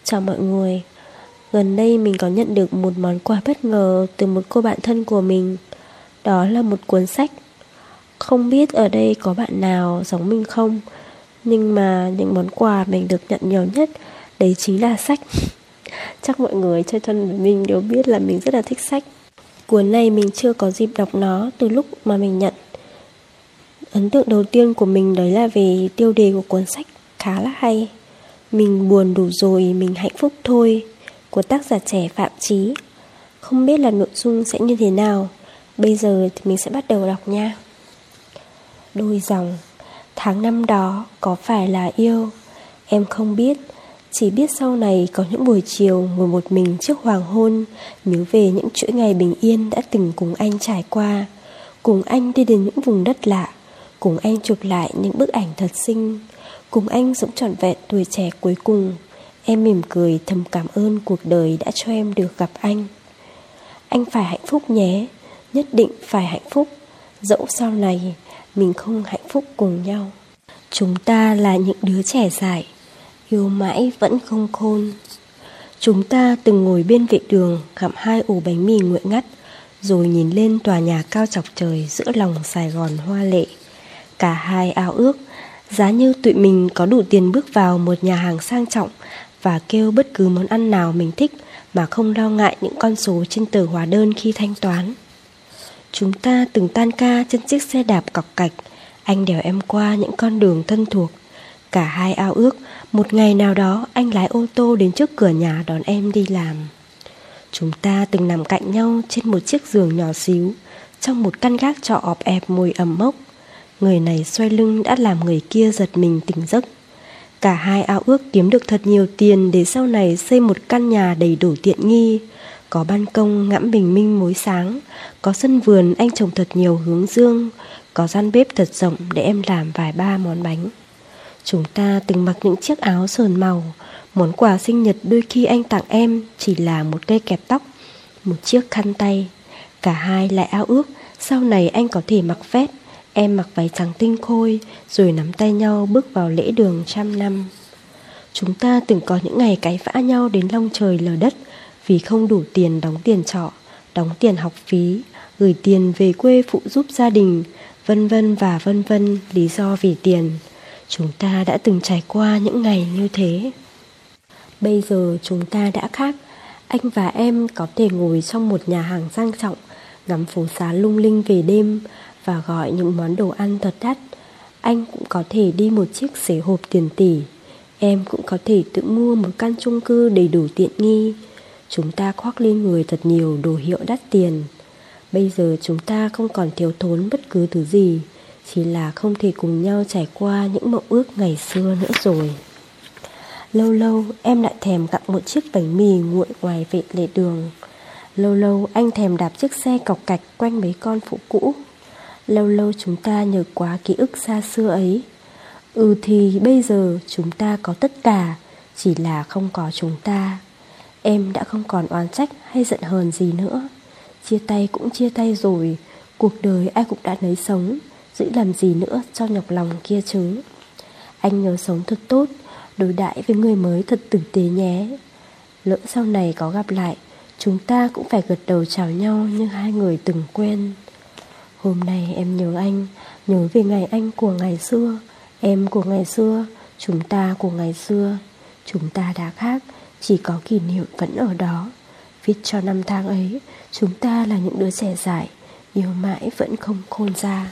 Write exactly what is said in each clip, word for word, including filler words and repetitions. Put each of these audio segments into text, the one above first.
Chào mọi người. Gần đây mình có nhận được một món quà bất ngờ từ một cô bạn thân của mình. Đó là một cuốn sách. Không biết ở đây có bạn nào giống mình không, nhưng mà những món quà mình được nhận nhiều nhất đấy chính là sách. Chắc mọi người chơi thân với mình đều biết là mình rất là thích sách. Cuốn này mình chưa có dịp đọc nó từ lúc mà mình nhận. Ấn tượng đầu tiên của mình đấy là về tiêu đề của cuốn sách khá là hay. Mình buồn đủ rồi, mình hạnh phúc thôi, của tác giả trẻ Phạm Chí. Không biết là nội dung sẽ như thế nào. Bây giờ thì mình sẽ bắt đầu đọc nha. Đôi dòng. Tháng năm đó có phải là yêu? Em không biết. Chỉ biết sau này có những buổi chiều ngồi một mình trước hoàng hôn, nhớ về những chuỗi ngày bình yên đã từng cùng anh trải qua, cùng anh đi đến những vùng đất lạ, cùng anh chụp lại những bức ảnh thật xinh, cùng anh sống trọn vẹn tuổi trẻ cuối cùng. Em mỉm cười thầm cảm ơn cuộc đời đã cho em được gặp anh. Anh phải hạnh phúc nhé, nhất định phải hạnh phúc, dẫu sau này mình không hạnh phúc cùng nhau. Chúng ta là những đứa trẻ dại, yêu mãi vẫn không khôn. Chúng ta từng ngồi bên vệ đường gặm hai ổ bánh mì nguội ngắt, rồi nhìn lên tòa nhà cao chọc trời giữa lòng Sài Gòn hoa lệ. Cả hai ao ước giá như tụi mình có đủ tiền bước vào một nhà hàng sang trọng và kêu bất cứ món ăn nào mình thích mà không lo ngại những con số trên tờ hóa đơn khi thanh toán. Chúng ta từng tan ca trên chiếc xe đạp cọc cạch, anh đèo em qua những con đường thân thuộc. Cả hai ao ước một ngày nào đó anh lái ô tô đến trước cửa nhà đón em đi làm. Chúng ta từng nằm cạnh nhau trên một chiếc giường nhỏ xíu trong một căn gác trọ ọp ẹp mùi ẩm mốc. Người này xoay lưng đã làm người kia giật mình tỉnh giấc. Cả hai ao ước kiếm được thật nhiều tiền để sau này xây một căn nhà đầy đủ tiện nghi, có ban công ngắm bình minh mỗi sáng, có sân vườn anh trồng thật nhiều hướng dương, có gian bếp thật rộng để em làm vài ba món bánh. Chúng ta từng mặc những chiếc áo sờn màu, món quà sinh nhật đôi khi anh tặng em chỉ là một cây kẹp tóc, một chiếc khăn tay. Cả hai lại ao ước sau này anh có thể mặc vest, em mặc váy trắng tinh khôi, rồi nắm tay nhau bước vào lễ đường trăm năm. Chúng ta từng có những ngày cãi vã nhau đến long trời lở đất vì không đủ tiền đóng tiền trọ, đóng tiền học phí, gửi tiền về quê phụ giúp gia đình, vân vân và vân vân, lý do vì tiền. Chúng ta đã từng trải qua những ngày như thế. Bây giờ chúng ta đã khác. Anh và em có thể ngồi trong một nhà hàng sang trọng, ngắm phố xá lung linh về đêm và gọi những món đồ ăn thật đắt. Anh cũng có thể đi một chiếc xế hộp tiền tỷ. Em cũng có thể tự mua một căn chung cư đầy đủ tiện nghi. Chúng ta khoác lên người thật nhiều đồ hiệu đắt tiền. Bây giờ chúng ta không còn thiếu thốn bất cứ thứ gì, chỉ là không thể cùng nhau trải qua những mộng ước ngày xưa nữa rồi. Lâu lâu em lại thèm gặm một chiếc bánh mì nguội ngoài vệ lề đường. Lâu lâu anh thèm đạp chiếc xe cọc cạch quanh mấy con phố cũ. Lâu lâu chúng ta nhớ quá ký ức xa xưa ấy. Ừ thì bây giờ chúng ta có tất cả, chỉ là không có chúng ta. Em đã không còn oán trách hay giận hờn gì nữa. Chia tay cũng chia tay rồi, cuộc đời ai cũng đã nấy sống, giữ làm gì nữa cho nhọc lòng kia chứ. Anh nhớ sống thật tốt, đối đãi với người mới thật tử tế nhé. Lỡ sau này có gặp lại, chúng ta cũng phải gật đầu chào nhau như hai người từng quen. Hôm nay em nhớ anh, nhớ về ngày anh của ngày xưa, em của ngày xưa, chúng ta của ngày xưa. Chúng ta đã khác, chỉ có kỷ niệm vẫn ở đó. Viết cho năm tháng ấy, chúng ta là những đứa trẻ dại, yêu mãi vẫn không khôn ra.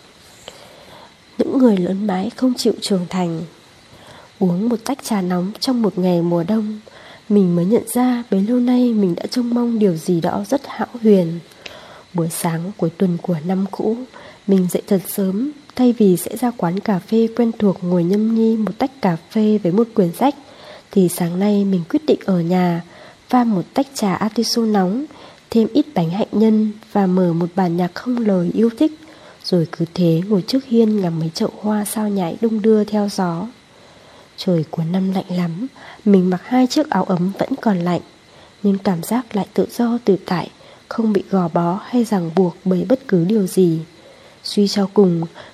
Những người lớn mãi không chịu trưởng thành. Uống một tách trà nóng trong một ngày mùa đông, mình mới nhận ra bấy lâu nay mình đã trông mong điều gì đó rất hão huyền. Buổi sáng cuối tuần của năm cũ, mình dậy thật sớm, thay vì sẽ ra quán cà phê quen thuộc ngồi nhâm nhi một tách cà phê với một quyển sách, thì sáng nay mình quyết định ở nhà pha một tách trà atiso nóng, thêm ít bánh hạnh nhân và mở một bản nhạc không lời yêu thích, rồi cứ thế ngồi trước hiên ngắm mấy chậu hoa sao nhãy đung đưa theo gió. Trời cuối năm lạnh lắm, mình mặc hai chiếc áo ấm vẫn còn lạnh, nhưng cảm giác lại tự do tự tại, không bị gò bó hay ràng buộc bởi bất cứ điều gì. Suy cho cùng,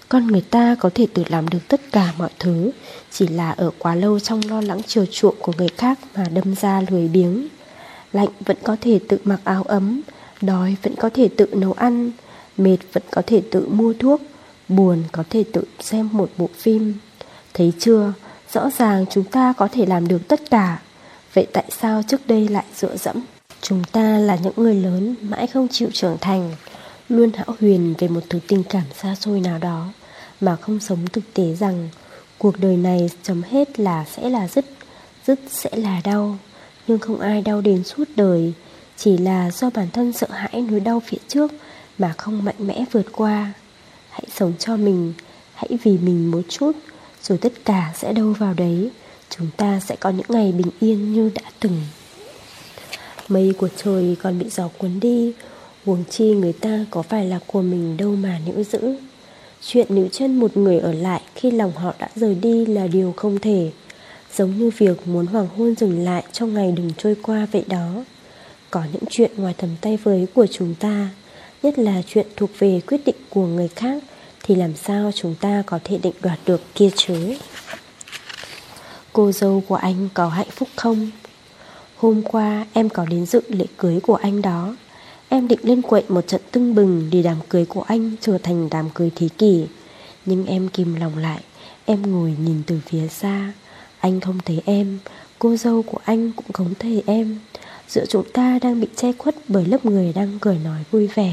Con người ta có thể tự làm được tất cả mọi thứ, chỉ là ở quá lâu trong lo lắng chiều chuộng của người khác mà đâm ra lười biếng. Lạnh vẫn có thể tự mặc áo ấm, đói vẫn có thể tự nấu ăn, mệt vẫn có thể tự mua thuốc, buồn có thể tự xem một bộ phim. Thấy chưa, rõ ràng chúng ta có thể làm được tất cả. Vậy tại sao trước đây lại dựa dẫm? Chúng ta là những người lớn mãi không chịu trưởng thành, luôn hão huyền về một thứ tình cảm xa xôi nào đó, mà không sống thực tế rằng cuộc đời này chấm hết là sẽ là dứt, dứt sẽ là đau. Nhưng không ai đau đến suốt đời, chỉ là do bản thân sợ hãi nỗi đau phía trước mà không mạnh mẽ vượt qua. Hãy sống cho mình, hãy vì mình một chút, rồi tất cả sẽ đâu vào đấy. Chúng ta sẽ có những ngày bình yên như đã từng. Mây của trời còn bị gió cuốn đi, huống chi người ta có phải là của mình đâu mà níu giữ. Chuyện níu chân một người ở lại khi lòng họ đã rời đi là điều không thể, giống như việc muốn hoàng hôn dừng lại cho ngày đừng trôi qua vậy đó. Có những chuyện ngoài tầm tay với của chúng ta, nhất là chuyện thuộc về quyết định của người khác, thì làm sao chúng ta có thể định đoạt được kia chứ? Cô dâu của anh có hạnh phúc không? Hôm qua em có đến dự lễ cưới của anh đó. Em định lên quậy một trận tưng bừng để đám cưới của anh trở thành đám cưới thế kỷ. Nhưng em kìm lòng lại. Em ngồi nhìn từ phía xa. Anh không thấy em, cô dâu của anh cũng không thấy em. Giữa chúng ta đang bị che khuất bởi lớp người đang cười nói vui vẻ.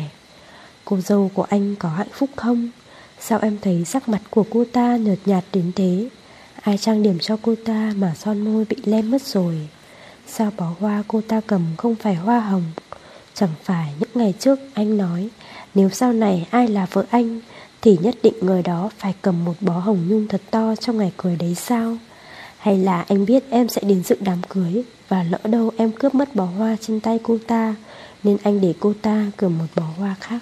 Cô dâu của anh có hạnh phúc không? Sao em thấy sắc mặt của cô ta nhợt nhạt đến thế? Ai trang điểm cho cô ta mà son môi bị lem mất rồi? Sao bó hoa cô ta cầm không phải hoa hồng? Chẳng phải những ngày trước anh nói nếu sau này ai là vợ anh thì nhất định người đó phải cầm một bó hồng nhung thật to trong ngày cưới đấy sao? Hay là anh biết em sẽ đến dự đám cưới, và lỡ đâu em cướp mất bó hoa trên tay cô ta, nên anh để cô ta cầm một bó hoa khác?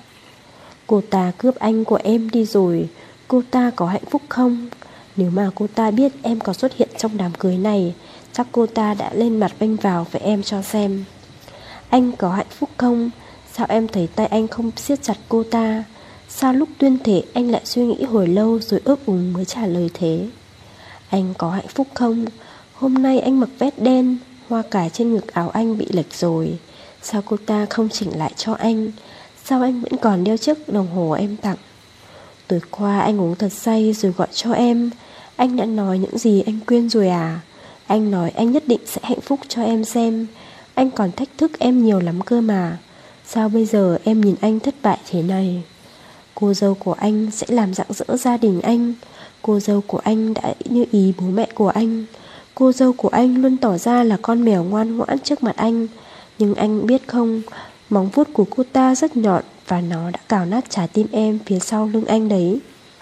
Cô ta cướp anh của em đi rồi, cô ta có hạnh phúc không? Nếu mà cô ta biết em có xuất hiện trong đám cưới này, chắc cô ta đã lên mặt vênh vào với em cho xem. Anh có hạnh phúc không? Sao em thấy tay anh không siết chặt cô ta? Sao lúc tuyên thệ anh lại suy nghĩ hồi lâu rồi ấp úng mới trả lời thế? Anh có hạnh phúc không? Hôm nay anh mặc vest đen, hoa cài trên ngực áo anh bị lệch rồi. Sao cô ta không chỉnh lại cho anh? Sao anh vẫn còn đeo chiếc đồng hồ em tặng? Tối qua anh uống thật say rồi gọi cho em. Anh đã nói những gì anh quên rồi à? Anh nói anh nhất định sẽ hạnh phúc cho em xem. Anh còn thách thức em nhiều lắm cơ mà. Sao bây giờ em nhìn anh thất bại thế này? Cô dâu của anh sẽ làm rạng rỡ gia đình anh. Cô dâu của anh đã như ý bố mẹ của anh. Cô dâu của anh luôn tỏ ra là con mèo ngoan ngoãn trước mặt anh. Nhưng anh biết không, móng vuốt của cô ta rất nhọn, và nó đã cào nát trái tim em phía sau lưng anh đấy.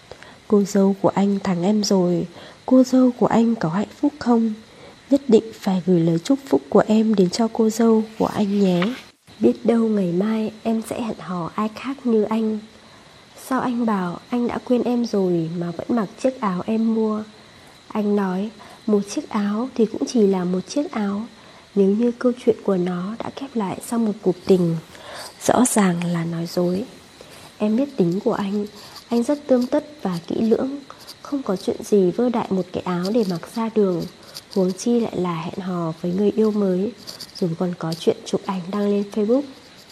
Cô dâu của anh thắng em rồi. Cô dâu của anh có hạnh phúc không? Nhất định phải gửi lời chúc phúc của em đến cho cô dâu của anh nhé. Biết đâu ngày mai em sẽ hẹn hò ai khác như anh. Sao anh bảo anh đã quên em rồi mà vẫn mặc chiếc áo em mua? Anh nói một chiếc áo thì cũng chỉ là một chiếc áo, nếu như câu chuyện của nó đã khép lại sau một cuộc tình. Rõ ràng là nói dối. Em biết tính của anh. Anh rất tươm tất và kỹ lưỡng, không có chuyện gì vơ đại một cái áo để mặc ra đường, huống chi lại là hẹn hò với người yêu mới, rồi còn có chuyện chụp ảnh đăng lên Facebook.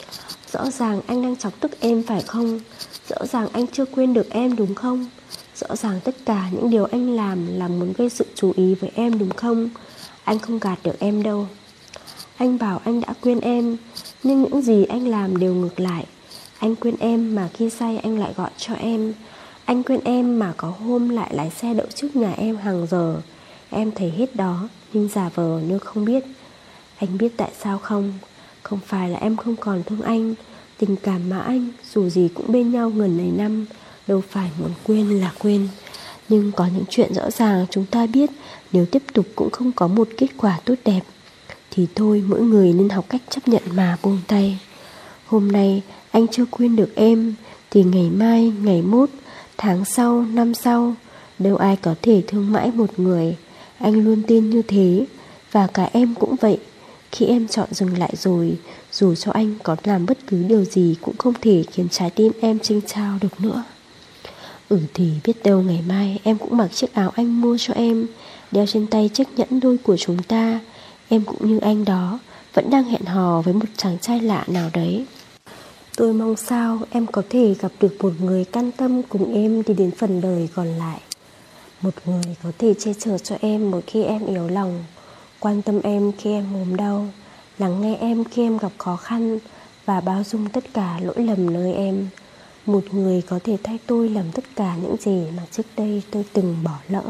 Rõ ràng anh đang chọc tức em phải không? Rõ ràng anh chưa quên được em đúng không? Rõ ràng tất cả những điều anh làm là muốn gây sự chú ý với em đúng không? Anh không gạt được em đâu. Anh bảo anh đã quên em, nhưng những gì anh làm đều ngược lại. Anh quên em mà khi say anh lại gọi cho em. Anh quên em mà có hôm lại lái xe đậu trước nhà em hàng giờ. Em thấy hết đó, nhưng giả vờ như không biết. Anh biết tại sao không? Không phải là em không còn thương anh. Tình cảm mà anh, dù gì cũng bên nhau gần này năm, đâu phải muốn quên là quên. Nhưng có những chuyện rõ ràng chúng ta biết, nếu tiếp tục cũng không có một kết quả tốt đẹp, thì thôi mỗi người nên học cách chấp nhận mà buông tay. Hôm nay anh chưa quên được em, thì ngày mai, ngày mốt, tháng sau, năm sau, đâu ai có thể thương mãi một người. Anh luôn tin như thế. Và cả em cũng vậy. Khi em chọn dừng lại rồi, dù cho anh có làm bất cứ điều gì cũng không thể khiến trái tim em chênh chao được nữa. Ừ thì biết đâu ngày mai em cũng mặc chiếc áo anh mua cho em, đeo trên tay chiếc nhẫn đôi của chúng ta. Em cũng như anh đó, vẫn đang hẹn hò với một chàng trai lạ nào đấy. Tôi mong sao em có thể gặp được một người can tâm cùng em đi đến phần đời còn lại. Một người có thể che chở cho em mỗi khi em yếu lòng, quan tâm em khi em ốm đau, lắng nghe em khi em gặp khó khăn và bao dung tất cả lỗi lầm nơi em. Một người có thể thay tôi làm tất cả những gì mà trước đây tôi từng bỏ lỡ.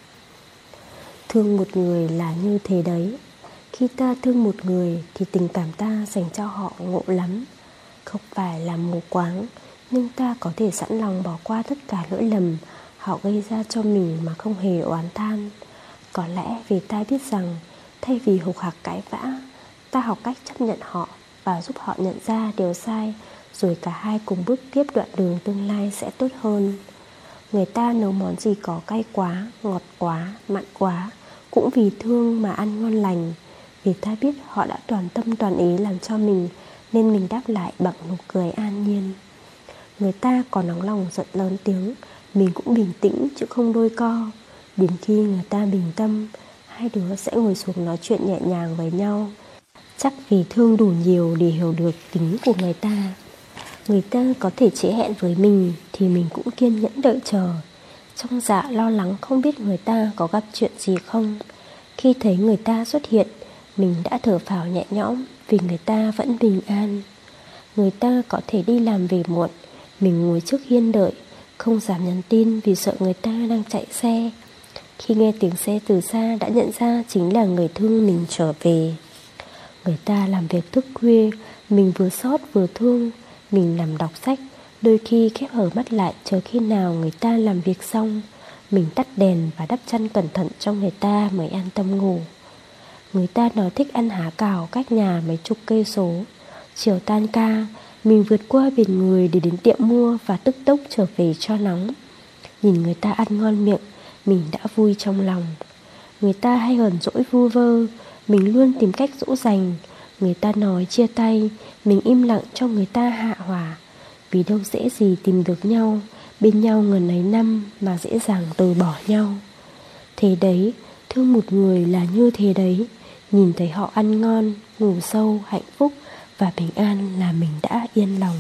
Thương một người là như thế đấy. Khi ta thương một người thì tình cảm ta dành cho họ ngộ lắm. Không phải là mù quáng, nhưng ta có thể sẵn lòng bỏ qua tất cả lỗi lầm họ gây ra cho mình mà không hề oán than. Có lẽ vì ta biết rằng thay vì hục hạc cãi vã, ta học cách chấp nhận họ và giúp họ nhận ra điều sai, rồi cả hai cùng bước tiếp đoạn đường tương lai sẽ tốt hơn. Người ta nấu món gì có cay quá, ngọt quá, mặn quá cũng vì thương mà ăn ngon lành. Vì ta biết họ đã toàn tâm toàn ý làm cho mình, nên mình đáp lại bằng nụ cười an nhiên. Người ta có nóng lòng giận lớn tiếng, mình cũng bình tĩnh chứ không đôi co. Đến khi người ta bình tâm, hai đứa sẽ ngồi xuống nói chuyện nhẹ nhàng với nhau. Chắc vì thương đủ nhiều để hiểu được tính của người ta. Người ta có thể trễ hẹn với mình thì mình cũng kiên nhẫn đợi chờ, trong dạ lo lắng không biết người ta có gặp chuyện gì không. Khi thấy người ta xuất hiện, mình đã thở phào nhẹ nhõm vì người ta vẫn bình an. Người ta có thể đi làm về muộn, mình ngồi trước hiên đợi, không dám nhắn tin vì sợ người ta đang chạy xe. Khi nghe tiếng xe từ xa đã nhận ra chính là người thương mình trở về. Người ta làm việc thức khuya, mình vừa xót vừa thương. Mình nằm đọc sách, đôi khi khép hờ mắt lại chờ khi nào người ta làm việc xong. Mình tắt đèn và đắp chăn cẩn thận cho người ta mới an tâm ngủ. Người ta nói thích ăn há cào cách nhà mấy chục cây số. Chiều tan ca, mình vượt qua biển người để đến tiệm mua và tức tốc trở về cho nóng. Nhìn người ta ăn ngon miệng, mình đã vui trong lòng. Người ta hay hờn dỗi vu vơ, mình luôn tìm cách dỗ dành. Người ta nói chia tay, mình im lặng cho người ta hạ hỏa. Vì đâu dễ gì tìm được nhau, bên nhau ngần ấy năm mà dễ dàng từ bỏ nhau. Thế đấy, thương một người là như thế đấy. Nhìn thấy họ ăn ngon, ngủ sâu, hạnh phúc và bình an là mình đã yên lòng.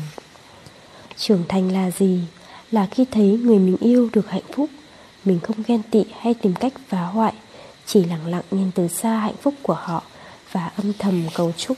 Trưởng thành là gì? Là khi thấy người mình yêu được hạnh phúc. Mình không ghen tị hay tìm cách phá hoại, chỉ lặng lặng nhìn từ xa hạnh phúc của họ và âm thầm cầu chúc.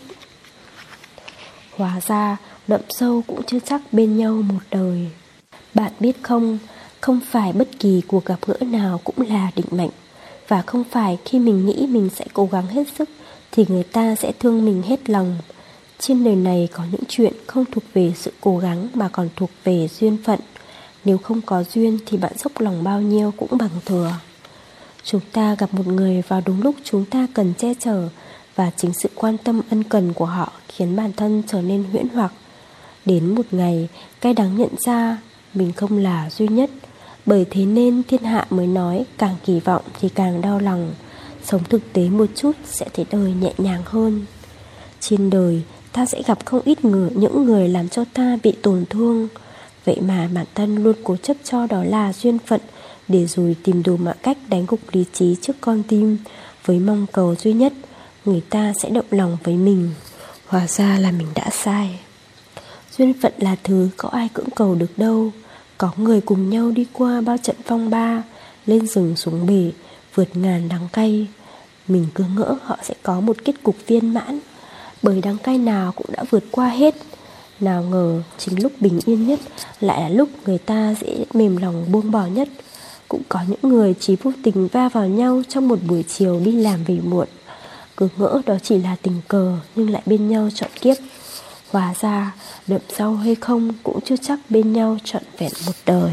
Hóa ra đậm sâu cũng chưa chắc bên nhau một đời. Bạn biết không, không phải bất kỳ cuộc gặp gỡ nào cũng là định mệnh. Và không phải khi mình nghĩ mình sẽ cố gắng hết sức thì người ta sẽ thương mình hết lòng. Trên đời này có những chuyện không thuộc về sự cố gắng mà còn thuộc về duyên phận. Nếu không có duyên thì bạn dốc lòng bao nhiêu cũng bằng thừa. Chúng ta gặp một người vào đúng lúc chúng ta cần che chở, và chính sự quan tâm ân cần của họ khiến bản thân trở nên huyễn hoặc. Đến một ngày, cay đắng nhận ra mình không là duy nhất. Bởi thế nên thiên hạ mới nói càng kỳ vọng thì càng đau lòng. Sống thực tế một chút sẽ thấy đời nhẹ nhàng hơn. Trên đời ta sẽ gặp không ít người, những người làm cho ta bị tổn thương. Vậy mà bản thân luôn cố chấp cho đó là duyên phận, để rồi tìm đủ mọi cách đánh gục lý trí trước con tim, với mong cầu duy nhất người ta sẽ động lòng với mình. Hóa ra là mình đã sai. Duyên phận là thứ có ai cưỡng cầu được đâu. Có người cùng nhau đi qua bao trận phong ba, lên rừng xuống bể, vượt ngàn đắng cay. Mình cứ ngỡ họ sẽ có một kết cục viên mãn, bởi đắng cay nào cũng đã vượt qua hết. Nào ngờ chính lúc bình yên nhất lại là lúc người ta dễ mềm lòng buông bỏ nhất. Cũng có những người chỉ vô tình va vào nhau trong một buổi chiều đi làm về muộn. Cứ ngỡ đó chỉ là tình cờ nhưng lại bên nhau trọn kiếp. Hóa ra đậm sâu hay không cũng chưa chắc bên nhau trọn vẹn một đời.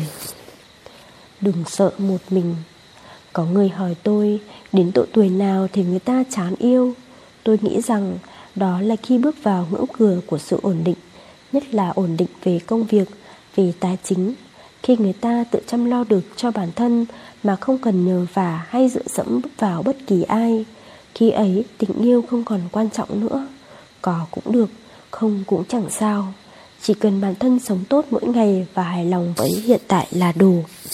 Đừng sợ một mình. Có người hỏi tôi đến độ tuổi nào thì người ta chán yêu. Tôi nghĩ rằng đó là khi bước vào ngưỡng cửa của sự ổn định, nhất là ổn định về công việc, về tài chính. Khi người ta tự chăm lo được cho bản thân mà không cần nhờ vả hay dựa dẫm vào bất kỳ ai. Khi ấy tình yêu không còn quan trọng nữa. Có cũng được, không cũng chẳng sao. Chỉ cần bản thân sống tốt mỗi ngày và hài lòng với hiện tại là đủ.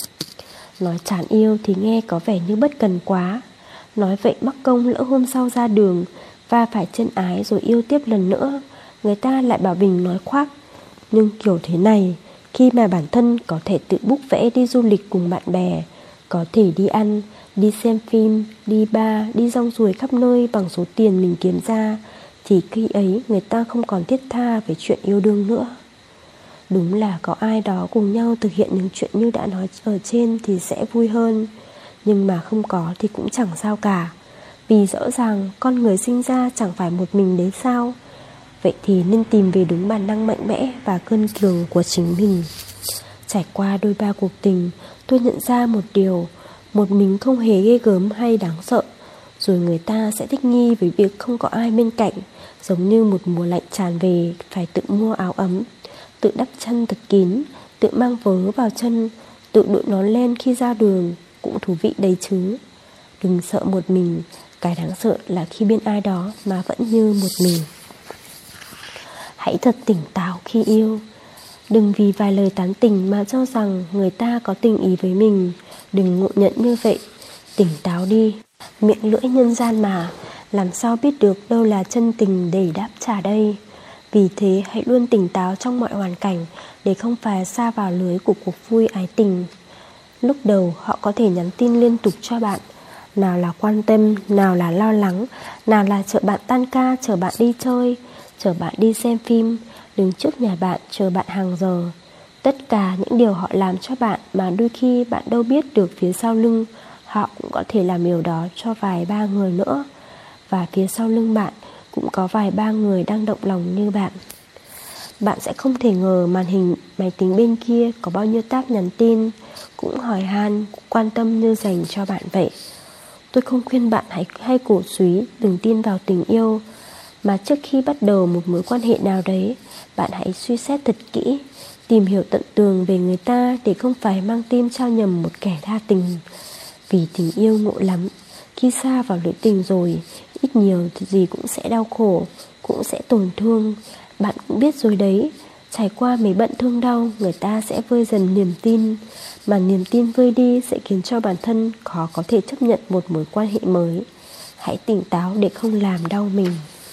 Nói chán yêu thì nghe có vẻ như bất cần quá. Nói vậy mắc công lỡ hôm sau ra đường va phải chân ái rồi yêu tiếp lần nữa, người ta lại bảo mình nói khoác. Nhưng kiểu thế này, khi mà bản thân có thể tự book vé đi du lịch cùng bạn bè, có thể đi ăn, đi xem phim, đi bar, đi rong ruổi khắp nơi bằng số tiền mình kiếm ra, thì khi ấy người ta không còn thiết tha về chuyện yêu đương nữa. Đúng là có ai đó cùng nhau thực hiện những chuyện như đã nói ở trên thì sẽ vui hơn. Nhưng mà không có thì cũng chẳng sao cả. Vì rõ ràng con người sinh ra chẳng phải một mình đấy sao. Vậy thì nên tìm về đúng bản năng mạnh mẽ và cân cường của chính mình. Trải qua đôi ba cuộc tình, tôi nhận ra một điều: một mình không hề ghê gớm hay đáng sợ. Rồi người ta sẽ thích nghi với việc không có ai bên cạnh, giống như một mùa lạnh tràn về phải tự mua áo ấm, tự đắp chân thật kín, tự mang vớ vào chân, tự đội nón len khi ra đường. Cũng thú vị đấy chứ. Đừng sợ một mình, cái đáng sợ là khi bên ai đó mà vẫn như một mình. Hãy thật tỉnh táo khi yêu. Đừng vì vài lời tán tỉnh mà cho rằng người ta có tình ý với mình. Đừng ngộ nhận như vậy. Tỉnh táo đi. Miệng lưỡi nhân gian mà, làm sao biết được đâu là chân tình để đáp trả đây. Vì thế hãy luôn tỉnh táo trong mọi hoàn cảnh, để không phải sa vào lưới của cuộc vui ái tình. Lúc đầu họ có thể nhắn tin liên tục cho bạn, nào là quan tâm, nào là lo lắng, nào là chở bạn tan ca, chở bạn đi chơi, chở bạn đi xem phim, đứng trước nhà bạn chờ bạn hàng giờ. Tất cả những điều họ làm cho bạn mà đôi khi bạn đâu biết được phía sau lưng, họ cũng có thể làm điều đó cho vài ba người nữa. Và phía sau lưng bạn cũng có vài ba người đang động lòng như bạn. Bạn sẽ không thể ngờ màn hình máy tính bên kia có bao nhiêu tab nhắn tin, cũng hỏi han, cũng quan tâm như dành cho bạn vậy. Tôi không khuyên bạn hãy hay cổ súy đừng tin vào tình yêu, mà trước khi bắt đầu một mối quan hệ nào đấy, bạn hãy suy xét thật kỹ, tìm hiểu tận tường về người ta để không phải mang tim trao nhầm một kẻ đa tình. Vì tình yêu ngộ lắm, khi xa vào lưỡi tình rồi, ít nhiều thì gì cũng sẽ đau khổ, cũng sẽ tổn thương. Bạn cũng biết rồi đấy, trải qua mấy bận thương đau, người ta sẽ vơi dần niềm tin. Mà niềm tin vơi đi sẽ khiến cho bản thân khó có thể chấp nhận một mối quan hệ mới. Hãy tỉnh táo để không làm đau mình.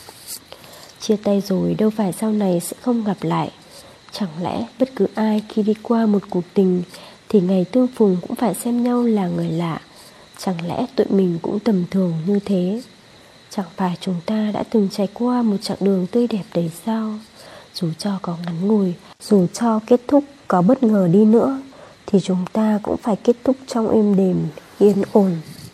Chia tay rồi đâu phải sau này sẽ không gặp lại. Chẳng lẽ bất cứ ai khi đi qua một cuộc tình thì ngày tương phùng cũng phải xem nhau là người lạ? Chẳng lẽ tụi mình cũng tầm thường như thế? Chẳng phải chúng ta đã từng trải qua một chặng đường tươi đẹp đấy sao? Dù cho có ngắn ngủi, dù cho kết thúc có bất ngờ đi nữa, thì chúng ta cũng phải kết thúc trong êm đềm, yên ổn.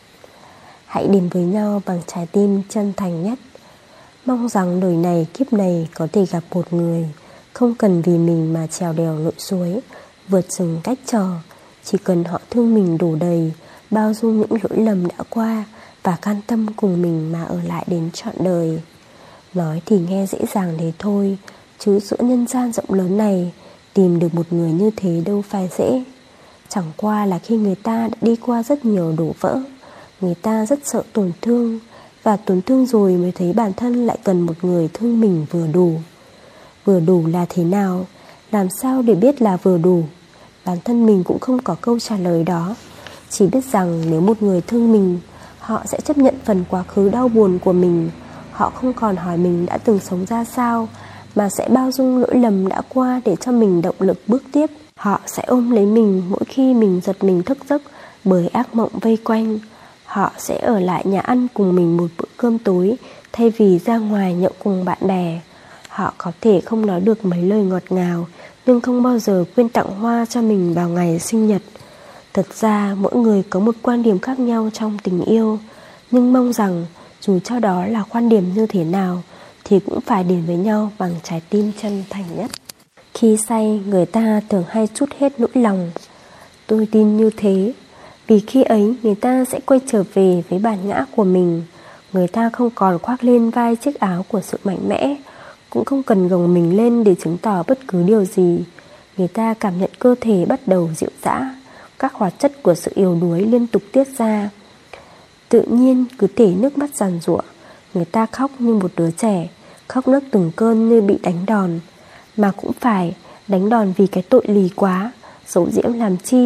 Hãy đến với nhau bằng trái tim chân thành nhất. Mong rằng đời này kiếp này có thể gặp một người, không cần vì mình mà trèo đèo lội suối, vượt rừng cách trở. Chỉ cần họ thương mình đủ đầy, bao dung những lỗi lầm đã qua, và can tâm cùng mình mà ở lại đến trọn đời. Nói thì nghe dễ dàng thế thôi, chứ giữa nhân gian rộng lớn này, tìm được một người như thế đâu phải dễ. Chẳng qua là khi người ta đã đi qua rất nhiều đổ vỡ, người ta rất sợ tổn thương, và tổn thương rồi mới thấy bản thân lại cần một người thương mình vừa đủ. Vừa đủ là thế nào? Làm sao để biết là vừa đủ? Bản thân mình cũng không có câu trả lời đó. Chỉ biết rằng nếu một người thương mình, họ sẽ chấp nhận phần quá khứ đau buồn của mình. Họ không còn hỏi mình đã từng sống ra sao, mà sẽ bao dung lỗi lầm đã qua để cho mình động lực bước tiếp. Họ sẽ ôm lấy mình mỗi khi mình giật mình thức giấc bởi ác mộng vây quanh. Họ sẽ ở lại nhà ăn cùng mình một bữa cơm tối thay vì ra ngoài nhậu cùng bạn bè. Họ có thể không nói được mấy lời ngọt ngào, nhưng không bao giờ quên tặng hoa cho mình vào ngày sinh nhật. Thật ra mỗi người có một quan điểm khác nhau trong tình yêu, nhưng mong rằng dù cho đó là quan điểm như thế nào thì cũng phải đến với nhau bằng trái tim chân thành nhất. Khi say, người ta thường hay trút hết nỗi lòng. Tôi tin như thế, vì khi ấy người ta sẽ quay trở về với bản ngã của mình. Người ta không còn khoác lên vai chiếc áo của sự mạnh mẽ, cũng không cần gồng mình lên để chứng tỏ bất cứ điều gì. Người ta cảm nhận cơ thể bắt đầu dịu dã, các hoạt chất của sự yếu đuối liên tục tiết ra. Tự nhiên cứ tể nước mắt giàn giụa. Người ta khóc như một đứa trẻ, khóc nấc từng cơn như bị đánh đòn. Mà cũng phải đánh đòn vì cái tội lì quá, dấu diễm làm chi,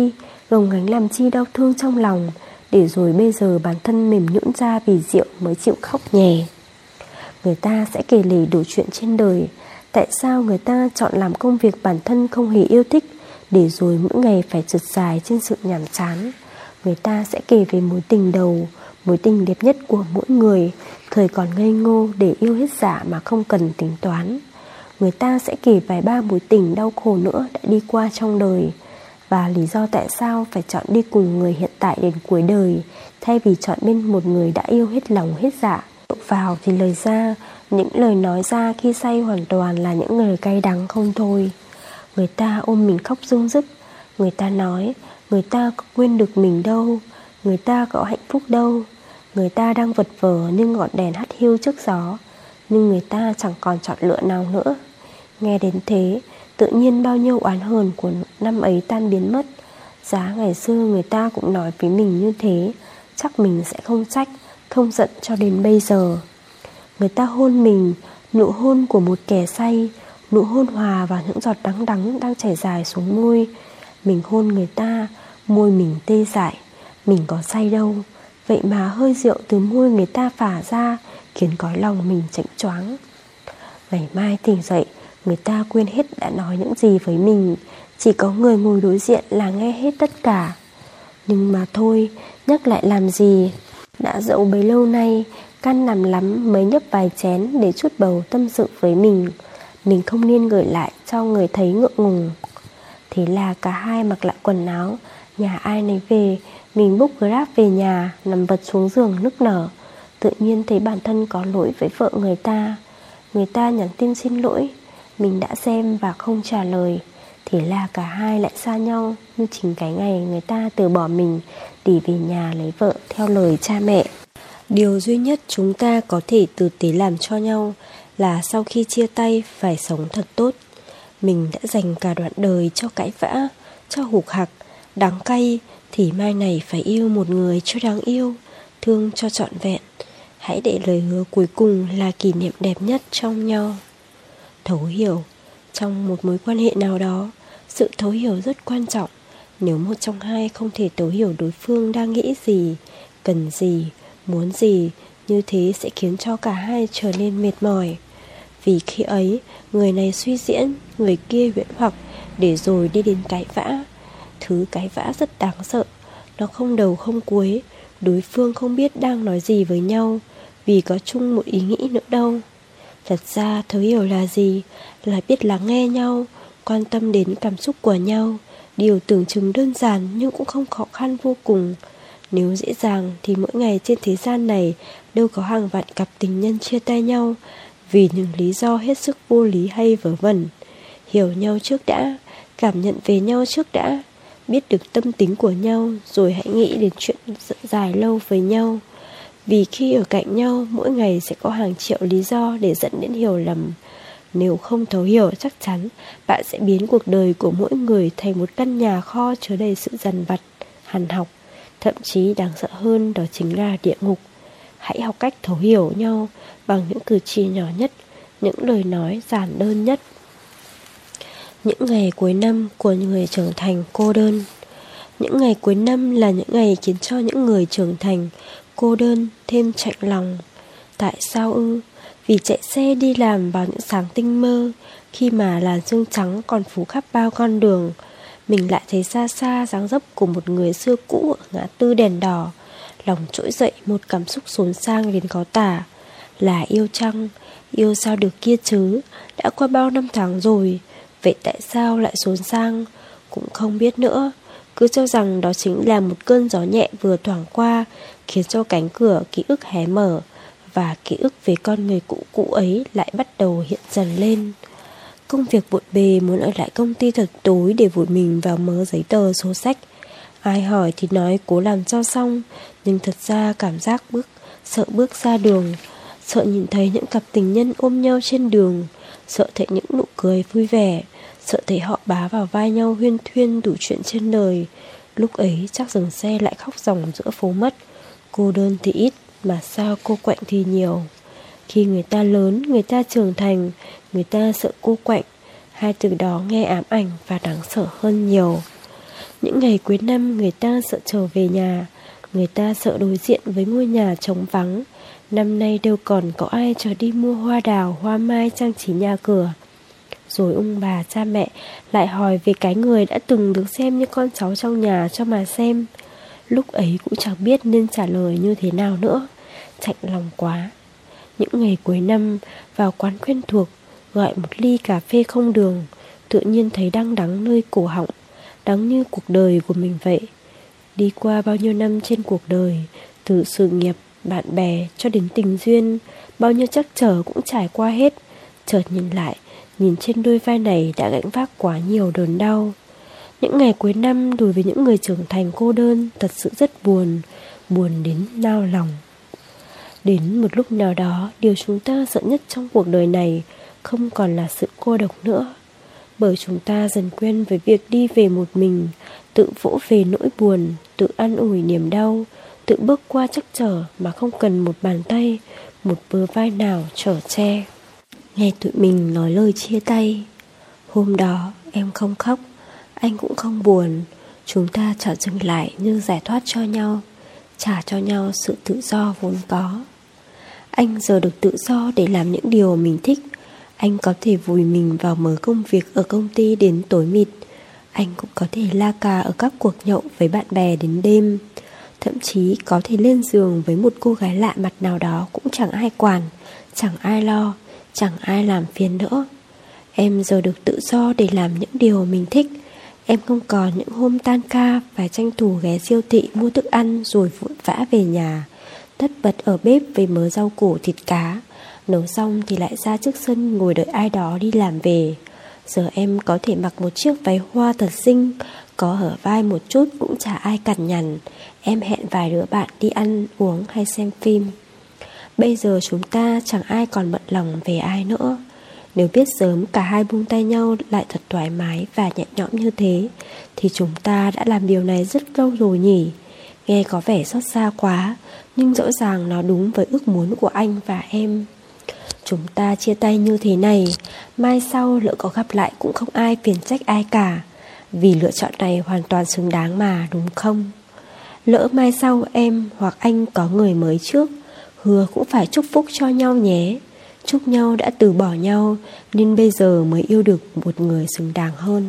gồng gánh làm chi đau thương trong lòng, để rồi bây giờ bản thân mềm nhũn ra vì rượu mới chịu khóc nhè. Người ta sẽ kể lể đủ chuyện trên đời, tại sao người ta chọn làm công việc bản thân không hề yêu thích, để rồi mỗi ngày phải trượt dài trên sự nhàm chán. Người ta sẽ kể về mối tình đầu, mối tình đẹp nhất của mỗi người, thời còn ngây ngô để yêu hết dạ mà không cần tính toán. Người ta sẽ kể vài ba mối tình đau khổ nữa đã đi qua trong đời, và lý do tại sao phải chọn đi cùng người hiện tại đến cuối đời, thay vì chọn bên một người đã yêu hết lòng hết dạ. Vào thì lời ra, những lời nói ra khi say hoàn toàn là những lời cay đắng không thôi. Người ta ôm mình khóc rưng rức. Người ta nói, người ta có quên được mình đâu, người ta có hạnh phúc đâu. Người ta đang vật vờ như ngọn đèn hắt hiu trước gió, nhưng người ta chẳng còn chọn lựa nào nữa. Nghe đến thế, tự nhiên bao nhiêu oán hờn của năm ấy tan biến mất. Giá ngày xưa người ta cũng nói với mình như thế, chắc mình sẽ không trách, không giận cho đến bây giờ. Người ta hôn mình, nụ hôn của một kẻ say, nụ hôn hòa vào những giọt đắng đắng đang chảy dài xuống môi. Mình hôn người ta, môi mình tê dại. Mình có say đâu, vậy mà hơi rượu từ môi người ta phả ra khiến cõi lòng mình chạnh choáng. Ngày mai tỉnh dậy, người ta quên hết đã nói những gì với mình, chỉ có người ngồi đối diện là nghe hết tất cả. Nhưng mà thôi, nhắc lại làm gì? Đã dẫu bấy lâu nay, can nằm lắm mới nhấp vài chén để chút bầu tâm sự với mình. Mình không nên gửi lại cho người thấy ngượng ngùng. Thế là cả hai mặc lại quần áo, nhà ai nấy về. Mình book Grab về nhà, nằm vật xuống giường nức nở. Tự nhiên thấy bản thân có lỗi với vợ người ta. Người ta nhắn tin xin lỗi, mình đã xem và không trả lời. Thế là cả hai lại xa nhau, như chính cái ngày người ta từ bỏ mình để về nhà lấy vợ theo lời cha mẹ. Điều duy nhất chúng ta có thể tử tế làm cho nhau là sau khi chia tay phải sống thật tốt. Mình đã dành cả đoạn đời cho cãi vã, cho hục hặc, đắng cay, thì mai này phải yêu một người cho đáng yêu, thương cho trọn vẹn. Hãy để lời hứa cuối cùng là kỷ niệm đẹp nhất trong nhau. Thấu hiểu. Trong một mối quan hệ nào đó, sự thấu hiểu rất quan trọng. Nếu một trong hai không thể thấu hiểu đối phương đang nghĩ gì, cần gì, muốn gì, như thế sẽ khiến cho cả hai trở nên mệt mỏi. Vì khi ấy, người này suy diễn, người kia huyễn hoặc, để rồi đi đến cãi vã. Thứ cãi vã rất đáng sợ. Nó không đầu không cuối, đối phương không biết đang nói gì với nhau, vì có chung một ý nghĩ nữa đâu. Thật ra thấu hiểu là gì? Là biết lắng nghe nhau, quan tâm đến cảm xúc của nhau. Điều tưởng chừng đơn giản nhưng cũng không khó khăn vô cùng. Nếu dễ dàng thì mỗi ngày trên thế gian này đâu có hàng vạn cặp tình nhân chia tay nhau vì những lý do hết sức vô lý hay vớ vẩn. Hiểu nhau trước đã, cảm nhận về nhau trước đã, biết được tâm tính của nhau, rồi hãy nghĩ đến chuyện dài lâu với nhau. Vì khi ở cạnh nhau, mỗi ngày sẽ có hàng triệu lý do để dẫn đến hiểu lầm. Nếu không thấu hiểu, chắc chắn bạn sẽ biến cuộc đời của mỗi người thành một căn nhà kho chứa đầy sự dằn vặt, hằn học. Thậm chí đáng sợ hơn đó chính là địa ngục. Hãy học cách thấu hiểu nhau bằng những cử chỉ nhỏ nhất, những lời nói giản đơn nhất. Những ngày cuối năm của người trưởng thành cô đơn. Những ngày cuối năm là những ngày khiến cho những người trưởng thành cô đơn thêm chạnh lòng. Tại sao ư? Vì chạy xe đi làm vào những sáng tinh mơ, khi mà làn sương trắng còn phủ khắp bao con đường, mình lại thấy xa xa dáng dấp của một người xưa cũ ở ngã tư đèn đỏ. Lòng trỗi dậy một cảm xúc xốn sang đến khó tả. Là yêu chăng? Yêu sao được kia chứ? Đã qua bao năm tháng rồi, vậy tại sao lại xốn sang? Cũng không biết nữa. Cứ cho rằng đó chính là một cơn gió nhẹ vừa thoảng qua, khiến cho cánh cửa ký ức hé mở, và ký ức về con người cũ cũ ấy lại bắt đầu hiện dần lên. Công việc bộn bề, muốn ở lại công ty thật tối để vùi mình vào mớ giấy tờ số sách. Ai hỏi thì nói cố làm cho xong, nhưng thật ra cảm giác bước, sợ bước ra đường, sợ nhìn thấy những cặp tình nhân ôm nhau trên đường, sợ thấy những nụ cười vui vẻ, sợ thấy họ bá vào vai nhau huyên thuyên đủ chuyện trên đời. Lúc ấy chắc dừng xe lại khóc ròng giữa phố mất. Cô đơn thì ít, mà sao cô quạnh thì nhiều. Khi người ta lớn, người ta trưởng thành, người ta sợ cô quạnh. Hai từ đó nghe ám ảnh và đáng sợ hơn nhiều. Những ngày cuối năm người ta sợ trở về nhà, người ta sợ đối diện với ngôi nhà trống vắng. Năm nay đâu còn có ai cho đi mua hoa đào, hoa mai trang trí nhà cửa. Rồi ông bà cha mẹ lại hỏi về cái người đã từng được xem như con cháu trong nhà cho mà xem. Lúc ấy cũng chẳng biết nên trả lời như thế nào nữa, chạnh lòng quá. Những ngày cuối năm vào quán quen thuộc, gọi một ly cà phê không đường, tự nhiên thấy đắng đắng nơi cổ họng, đắng như cuộc đời của mình vậy. Đi qua bao nhiêu năm trên cuộc đời, từ sự nghiệp, bạn bè cho đến tình duyên, bao nhiêu trắc trở cũng trải qua hết. Chợt nhìn lại, nhìn trên đôi vai này đã gánh vác quá nhiều đớn đau. Những ngày cuối năm đối với những người trưởng thành cô đơn thật sự rất buồn, buồn đến nao lòng. Đến một lúc nào đó, điều chúng ta sợ nhất trong cuộc đời này không còn là sự cô độc nữa. Bởi chúng ta dần quen với việc đi về một mình, tự vỗ về nỗi buồn, tự an ủi niềm đau, tự bước qua trắc trở mà không cần một bàn tay, một bờ vai nào chở che. Nghe tụi mình nói lời chia tay. Hôm đó em không khóc, anh cũng không buồn. Chúng ta chọn dừng lại như giải thoát cho nhau, trả cho nhau sự tự do vốn có. Anh giờ được tự do để làm những điều mình thích. Anh có thể vùi mình vào mở công việc ở công ty đến tối mịt. Anh cũng có thể la cà ở các cuộc nhậu với bạn bè đến đêm. Thậm chí có thể lên giường với một cô gái lạ mặt nào đó cũng chẳng ai quản, chẳng ai lo, chẳng ai làm phiền nữa. Em giờ được tự do để làm những điều mình thích. Em không còn những hôm tan ca phải tranh thủ ghé siêu thị mua thức ăn rồi vội vã về nhà, tất bật ở bếp với mớ rau củ thịt cá. Nấu xong thì lại ra trước sân ngồi đợi ai đó đi làm về. Giờ em có thể mặc một chiếc váy hoa thật xinh, có hở vai một chút cũng chả ai cằn nhằn. Em hẹn vài đứa bạn đi ăn, uống hay xem phim. Bây giờ chúng ta chẳng ai còn bận lòng về ai nữa. Nếu biết sớm cả hai buông tay nhau lại thật thoải mái và nhẹ nhõm như thế, thì chúng ta đã làm điều này rất lâu rồi nhỉ. Nghe có vẻ xót xa quá, nhưng rõ ràng nó đúng với ước muốn của anh và em. Chúng ta chia tay như thế này, mai sau lỡ có gặp lại cũng không ai phiền trách ai cả. Vì lựa chọn này hoàn toàn xứng đáng mà, đúng không? Lỡ mai sau em hoặc anh có người mới trước, hứa cũng phải chúc phúc cho nhau nhé. Chúc nhau đã từ bỏ nhau nên bây giờ mới yêu được một người xứng đáng hơn.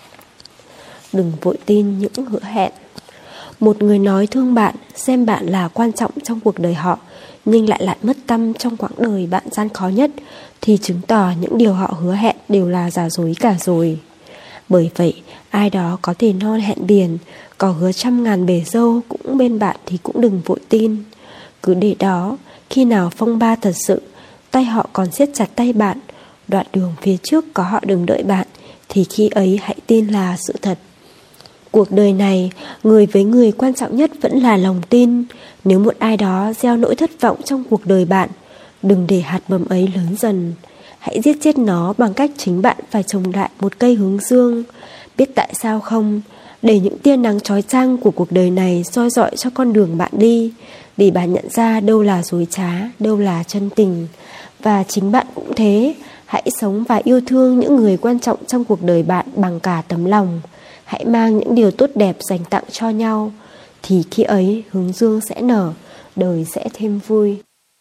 Đừng vội tin những hứa hẹn. Một người nói thương bạn, xem bạn là quan trọng trong cuộc đời họ, nhưng lại lại mất tâm trong quãng đời bạn gian khó nhất, thì chứng tỏ những điều họ hứa hẹn đều là giả dối cả rồi. Bởi vậy, ai đó có thể non hẹn biển, có hứa trăm ngàn bể dâu cũng bên bạn thì cũng đừng vội tin. Cứ để đó, khi nào phong ba thật sự, tay họ còn siết chặt tay bạn, đoạn đường phía trước có họ đừng đợi bạn, thì khi ấy hãy tin là sự thật. Cuộc đời này, người với người quan trọng nhất vẫn là lòng tin. Nếu một ai đó gieo nỗi thất vọng trong cuộc đời bạn, đừng để hạt mầm ấy lớn dần. Hãy giết chết nó bằng cách chính bạn phải trồng lại một cây hướng dương. Biết tại sao không? Để những tia nắng chói chang của cuộc đời này soi rọi cho con đường bạn đi, để bạn nhận ra đâu là dối trá, đâu là chân tình. Và chính bạn cũng thế. Hãy sống và yêu thương những người quan trọng trong cuộc đời bạn bằng cả tấm lòng. Hãy mang những điều tốt đẹp dành tặng cho nhau, thì khi ấy hướng dương sẽ nở, đời sẽ thêm vui.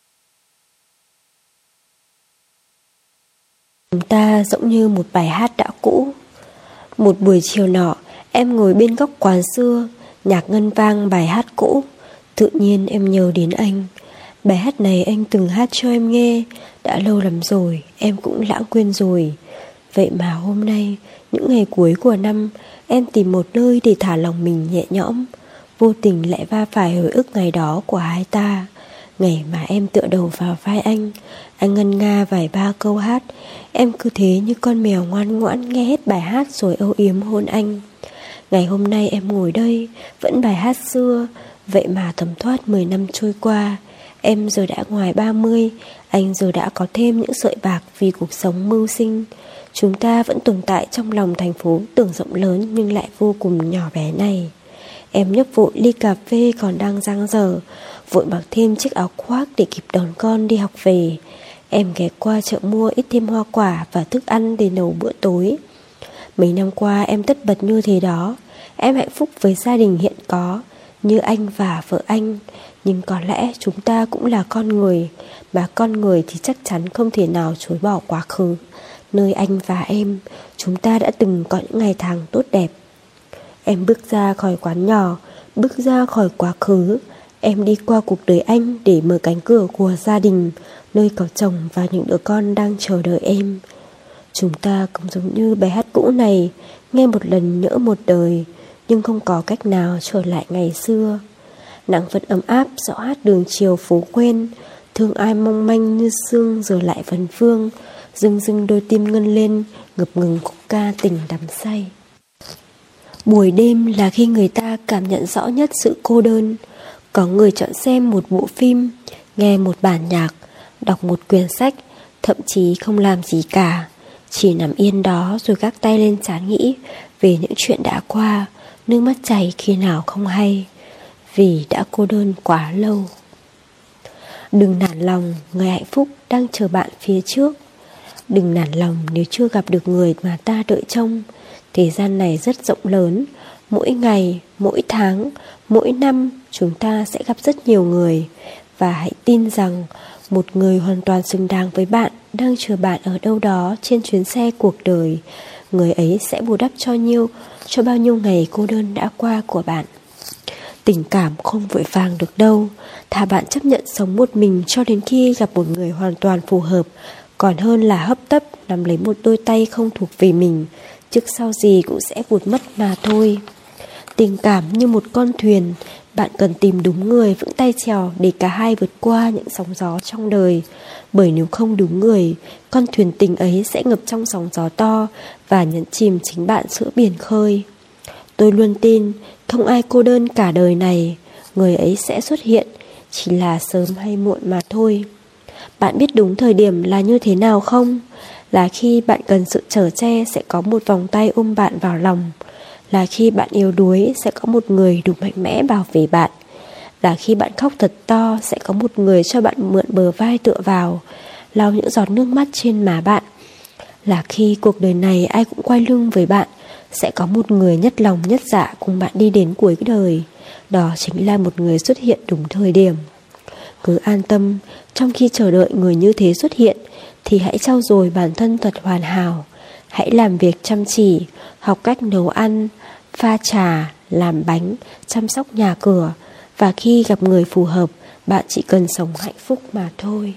Chúng ta giống như một bài hát đã cũ. Một buổi chiều nọ, em ngồi bên góc quán xưa, nhạc ngân vang bài hát cũ. Tự nhiên em nhớ đến anh. Bài hát này anh từng hát cho em nghe, đã lâu lắm rồi, em cũng lãng quên rồi. Vậy mà hôm nay, những ngày cuối của năm, em tìm một nơi để thả lòng mình nhẹ nhõm. Vô tình lại va phải hồi ức ngày đó của hai ta. Ngày mà em tựa đầu vào vai anh, anh ngân nga vài ba câu hát. Em cứ thế như con mèo ngoan ngoãn nghe hết bài hát rồi âu yếm hôn anh. Ngày hôm nay em ngồi đây, vẫn bài hát xưa. Vậy mà thấm thoát mười năm trôi qua, em giờ đã ngoài ba mươi, anh giờ đã có thêm những sợi bạc vì cuộc sống mưu sinh. Chúng ta vẫn tồn tại trong lòng thành phố tưởng rộng lớn nhưng lại vô cùng nhỏ bé này. Em nhấp vội ly cà phê còn đang dang dở, vội mặc thêm chiếc áo khoác để kịp đón con đi học về. Em ghé qua chợ mua ít thêm hoa quả và thức ăn để nấu bữa tối. Mấy năm qua em tất bật như thế đó. Em hạnh phúc với gia đình hiện có, như anh và vợ anh. Nhưng có lẽ chúng ta cũng là con người, mà con người thì chắc chắn không thể nào chối bỏ quá khứ. Nơi anh và em, chúng ta đã từng có những ngày tháng tốt đẹp. Em bước ra khỏi quán nhỏ, bước ra khỏi quá khứ. Em đi qua cuộc đời anh để mở cánh cửa của gia đình, nơi có chồng và những đứa con đang chờ đợi em. Chúng ta cũng giống như bài hát cũ này, nghe một lần nhỡ một đời, nhưng không có cách nào trở lại ngày xưa. Nắng vẫn ấm áp dõi hát đường chiều phố quen, thương ai mong manh như sương giờ lại vấn vương. Dưng dưng đôi tim ngân lên, ngập ngừng khúc ca tình đắm say. Buổi đêm là khi người ta cảm nhận rõ nhất sự cô đơn. Có người chọn xem một bộ phim, nghe một bản nhạc, đọc một quyển sách, thậm chí không làm gì cả, chỉ nằm yên đó rồi gác tay lên trán nghĩ về những chuyện đã qua, nước mắt chảy khi nào không hay, vì đã cô đơn quá lâu. Đừng nản lòng, người hạnh phúc đang chờ bạn phía trước. Đừng nản lòng nếu chưa gặp được người mà ta đợi trông. Thế gian này rất rộng lớn, mỗi ngày, mỗi tháng, mỗi năm chúng ta sẽ gặp rất nhiều người. Và hãy tin rằng một người hoàn toàn xứng đáng với bạn đang chờ bạn ở đâu đó trên chuyến xe cuộc đời. Người ấy sẽ bù đắp cho nhiêu, cho bao nhiêu ngày cô đơn đã qua của bạn. Tình cảm không vội vàng được đâu. Thà bạn chấp nhận sống một mình cho đến khi gặp một người hoàn toàn phù hợp, còn hơn là hấp tấp nắm lấy một đôi tay không thuộc về mình, trước sau gì cũng sẽ vụt mất mà thôi. Tình cảm như một con thuyền, bạn cần tìm đúng người vững tay chèo để cả hai vượt qua những sóng gió trong đời. Bởi nếu không đúng người, con thuyền tình ấy sẽ ngập trong sóng gió to và nhấn chìm chính bạn giữa biển khơi. Tôi luôn tin không ai cô đơn cả đời này, người ấy sẽ xuất hiện, chỉ là sớm hay muộn mà thôi. Bạn biết đúng thời điểm là như thế nào không? Là khi bạn cần sự chở che sẽ có một vòng tay ôm bạn vào lòng. Là khi bạn yếu đuối sẽ có một người đủ mạnh mẽ bảo vệ bạn. Là khi bạn khóc thật to sẽ có một người cho bạn mượn bờ vai tựa vào, lau những giọt nước mắt trên má bạn. Là khi cuộc đời này ai cũng quay lưng với bạn, sẽ có một người nhất lòng nhất dạ cùng bạn đi đến cuối đời. Đó chính là một người xuất hiện đúng thời điểm. Cứ an tâm, trong khi chờ đợi người như thế xuất hiện thì hãy trau dồi bản thân thật hoàn hảo. Hãy làm việc chăm chỉ, học cách nấu ăn, pha trà, làm bánh, chăm sóc nhà cửa. Và khi gặp người phù hợp, bạn chỉ cần sống hạnh phúc mà thôi.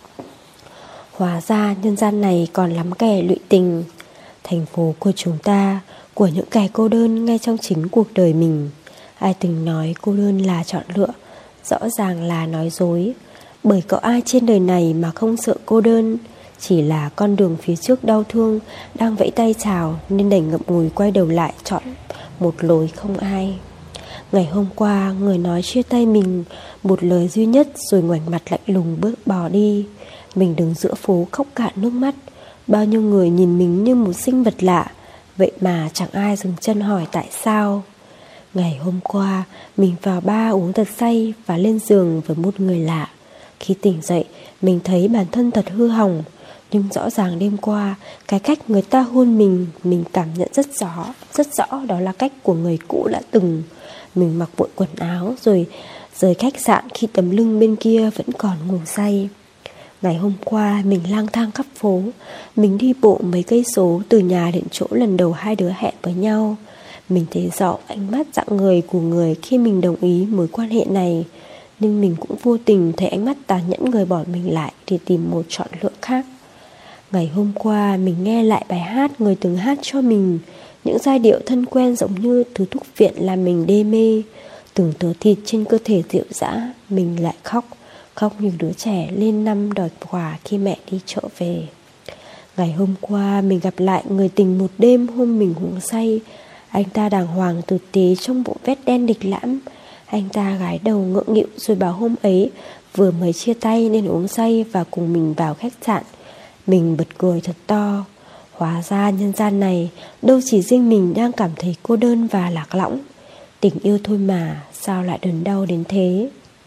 Hóa ra nhân gian này còn lắm kẻ lụy tình. Thành phố của chúng ta, của những kẻ cô đơn ngay trong chính cuộc đời mình. Ai từng nói cô đơn là chọn lựa, rõ ràng là nói dối. Bởi có ai trên đời này mà không sợ cô đơn. Chỉ là con đường phía trước đau thương đang vẫy tay chào, nên đành ngậm ngùi quay đầu lại chọn một lối không ai. Ngày hôm qua người nói chia tay mình một lời duy nhất, rồi ngoảnh mặt lạnh lùng bước bỏ đi. Mình đứng giữa phố khóc cạn nước mắt. Bao nhiêu người nhìn mình như một sinh vật lạ, vậy mà chẳng ai dừng chân hỏi tại sao. Ngày hôm qua mình vào bar uống thật say và lên giường với một người lạ. Khi tỉnh dậy mình thấy bản thân thật hư hỏng. Nhưng rõ ràng đêm qua, cái cách người ta hôn mình, mình cảm nhận rất rõ, rất rõ đó là cách của người cũ đã từng. Mình mặc bộ quần áo rồi rời khách sạn khi tấm lưng bên kia vẫn còn ngủ say. Ngày hôm qua mình lang thang khắp phố, mình đi bộ mấy cây số từ nhà đến chỗ lần đầu hai đứa hẹn với nhau. Mình thấy rõ ánh mắt dạng người của người khi mình đồng ý mối quan hệ này. Nhưng mình cũng vô tình thấy ánh mắt tàn nhẫn người bỏ mình lại để tìm một chọn lựa khác. Ngày hôm qua mình nghe lại bài hát người từng hát cho mình. Những giai điệu thân quen giống như thứ thuốc viện làm mình đê mê. Từng tớ thịt trên cơ thể rệu rã, mình lại khóc. Khóc như đứa trẻ lên năm đòi quà khi mẹ đi chợ về. Ngày hôm qua mình gặp lại người tình một đêm hôm mình uống say. Anh ta đàng hoàng tử tế trong bộ vest đen lịch lãm. Anh ta gái đầu ngượng nghịu rồi bảo hôm ấy vừa mới chia tay nên uống say và cùng mình vào khách sạn. Mình bật cười thật to. Hóa ra nhân gian này đâu chỉ riêng mình đang cảm thấy cô đơn và lạc lõng. Tình yêu thôi mà, sao lại đớn đau đến thế.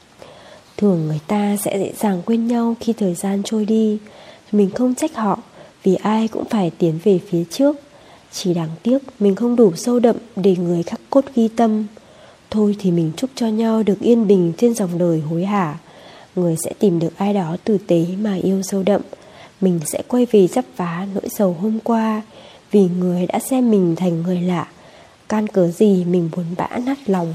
Thường người ta sẽ dễ dàng quên nhau khi thời gian trôi đi. Mình không trách họ, vì ai cũng phải tiến về phía trước. Chỉ đáng tiếc mình không đủ sâu đậm để người khắc cốt ghi tâm. Thôi thì mình chúc cho nhau được yên bình trên dòng đời hối hả. Người sẽ tìm được ai đó tử tế mà yêu sâu đậm. Mình sẽ quay về dắp vá nỗi sầu hôm qua, vì người đã xem mình thành người lạ. Can cớ gì mình buồn bã nát lòng.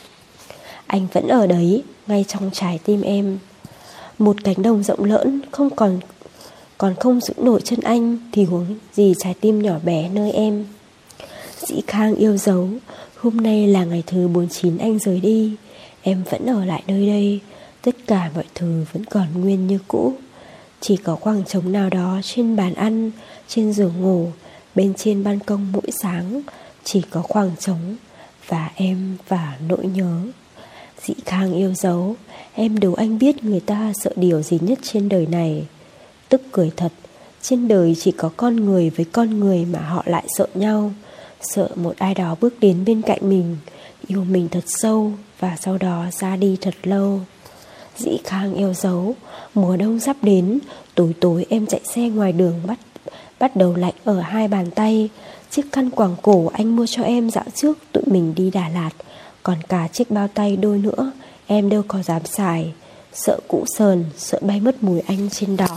Anh vẫn ở đấy, ngay trong trái tim em. Một cánh đồng rộng lớn không còn Còn không giữ nổi chân anh, thì huống gì trái tim nhỏ bé nơi em. Dĩ Khang yêu dấu. Hôm nay là ngày thứ bốn mươi chín anh rời đi. Em vẫn ở lại nơi đây. Tất cả mọi thứ vẫn còn nguyên như cũ. Chỉ có khoảng trống nào đó trên bàn ăn, trên giường ngủ, bên trên ban công mỗi sáng. Chỉ có khoảng trống và em và nỗi nhớ. Dĩ Khang yêu dấu. Em đố anh biết người ta sợ điều gì nhất trên đời này. Tức cười thật. Trên đời chỉ có con người với con người mà họ lại sợ nhau. Sợ một ai đó bước đến bên cạnh mình, yêu mình thật sâu, và sau đó ra đi thật lâu. Dĩ Khang yêu dấu. Mùa đông sắp đến. Tối tối em chạy xe ngoài đường bắt Bắt đầu lạnh ở hai bàn tay. Chiếc khăn quàng cổ anh mua cho em dạo trước tụi mình đi Đà Lạt. Còn cả chiếc bao tay đôi nữa em đâu có dám xài. Sợ cũ sờn, sợ bay mất mùi anh trên đó.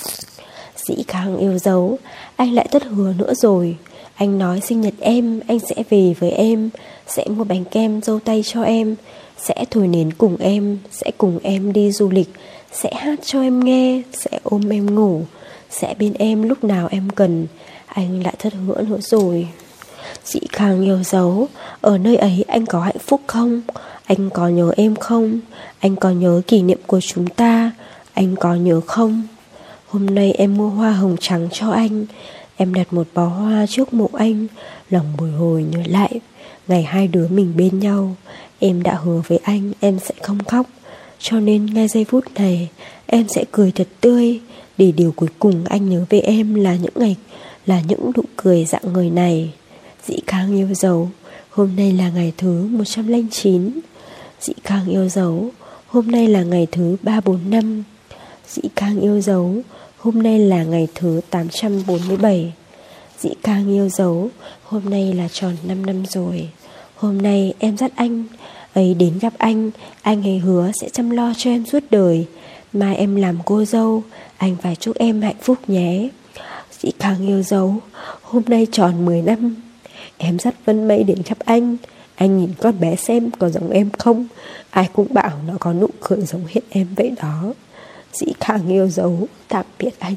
Dĩ Khang yêu dấu. Anh lại thất hứa nữa rồi. Anh nói sinh nhật em anh sẽ về với em, sẽ mua bánh kem dâu tay cho em, sẽ thổi nến cùng em, sẽ cùng em đi du lịch, sẽ hát cho em nghe, sẽ ôm em ngủ, sẽ bên em lúc nào em cần. Anh lại thất hứa nữa rồi. Dĩ Khang yêu dấu. Ở nơi ấy anh có hạnh phúc không? Anh có nhớ em không? Anh có nhớ kỷ niệm của chúng ta? Anh có nhớ không? Hôm nay em mua hoa hồng trắng cho anh. Em đặt một bó hoa trước mộ anh. Lòng bồi hồi nhớ lại ngày hai đứa mình bên nhau. Em đã hứa với anh em sẽ không khóc. Cho nên ngay giây phút này em sẽ cười thật tươi. Để điều cuối cùng anh nhớ về em là những ngày Là những nụ cười dạng người này. Dĩ Khang yêu dấu. Hôm nay là ngày thứ một trăm lẻ chín. Dĩ Khang yêu dấu. Hôm nay là ngày thứ ba trăm bốn mươi lăm. Dĩ Khang yêu dấu. Hôm nay là ngày thứ tám trăm bốn mươi bảy. Dĩ Khang yêu dấu. Hôm nay là tròn năm năm rồi. Hôm nay em dắt anh ấy đến gặp anh. Anh ấy hứa sẽ chăm lo cho em suốt đời. Mai em làm cô dâu. Anh phải chúc em hạnh phúc nhé. Dĩ Khang yêu dấu. Hôm nay tròn mười năm. Em dắt Vân Mây đến gặp anh. Anh nhìn con bé xem có giống em không. Ai cũng bảo nó có nụ cười giống hết em vậy đó. Dĩ Khang yêu dấu. Tạm biệt anh.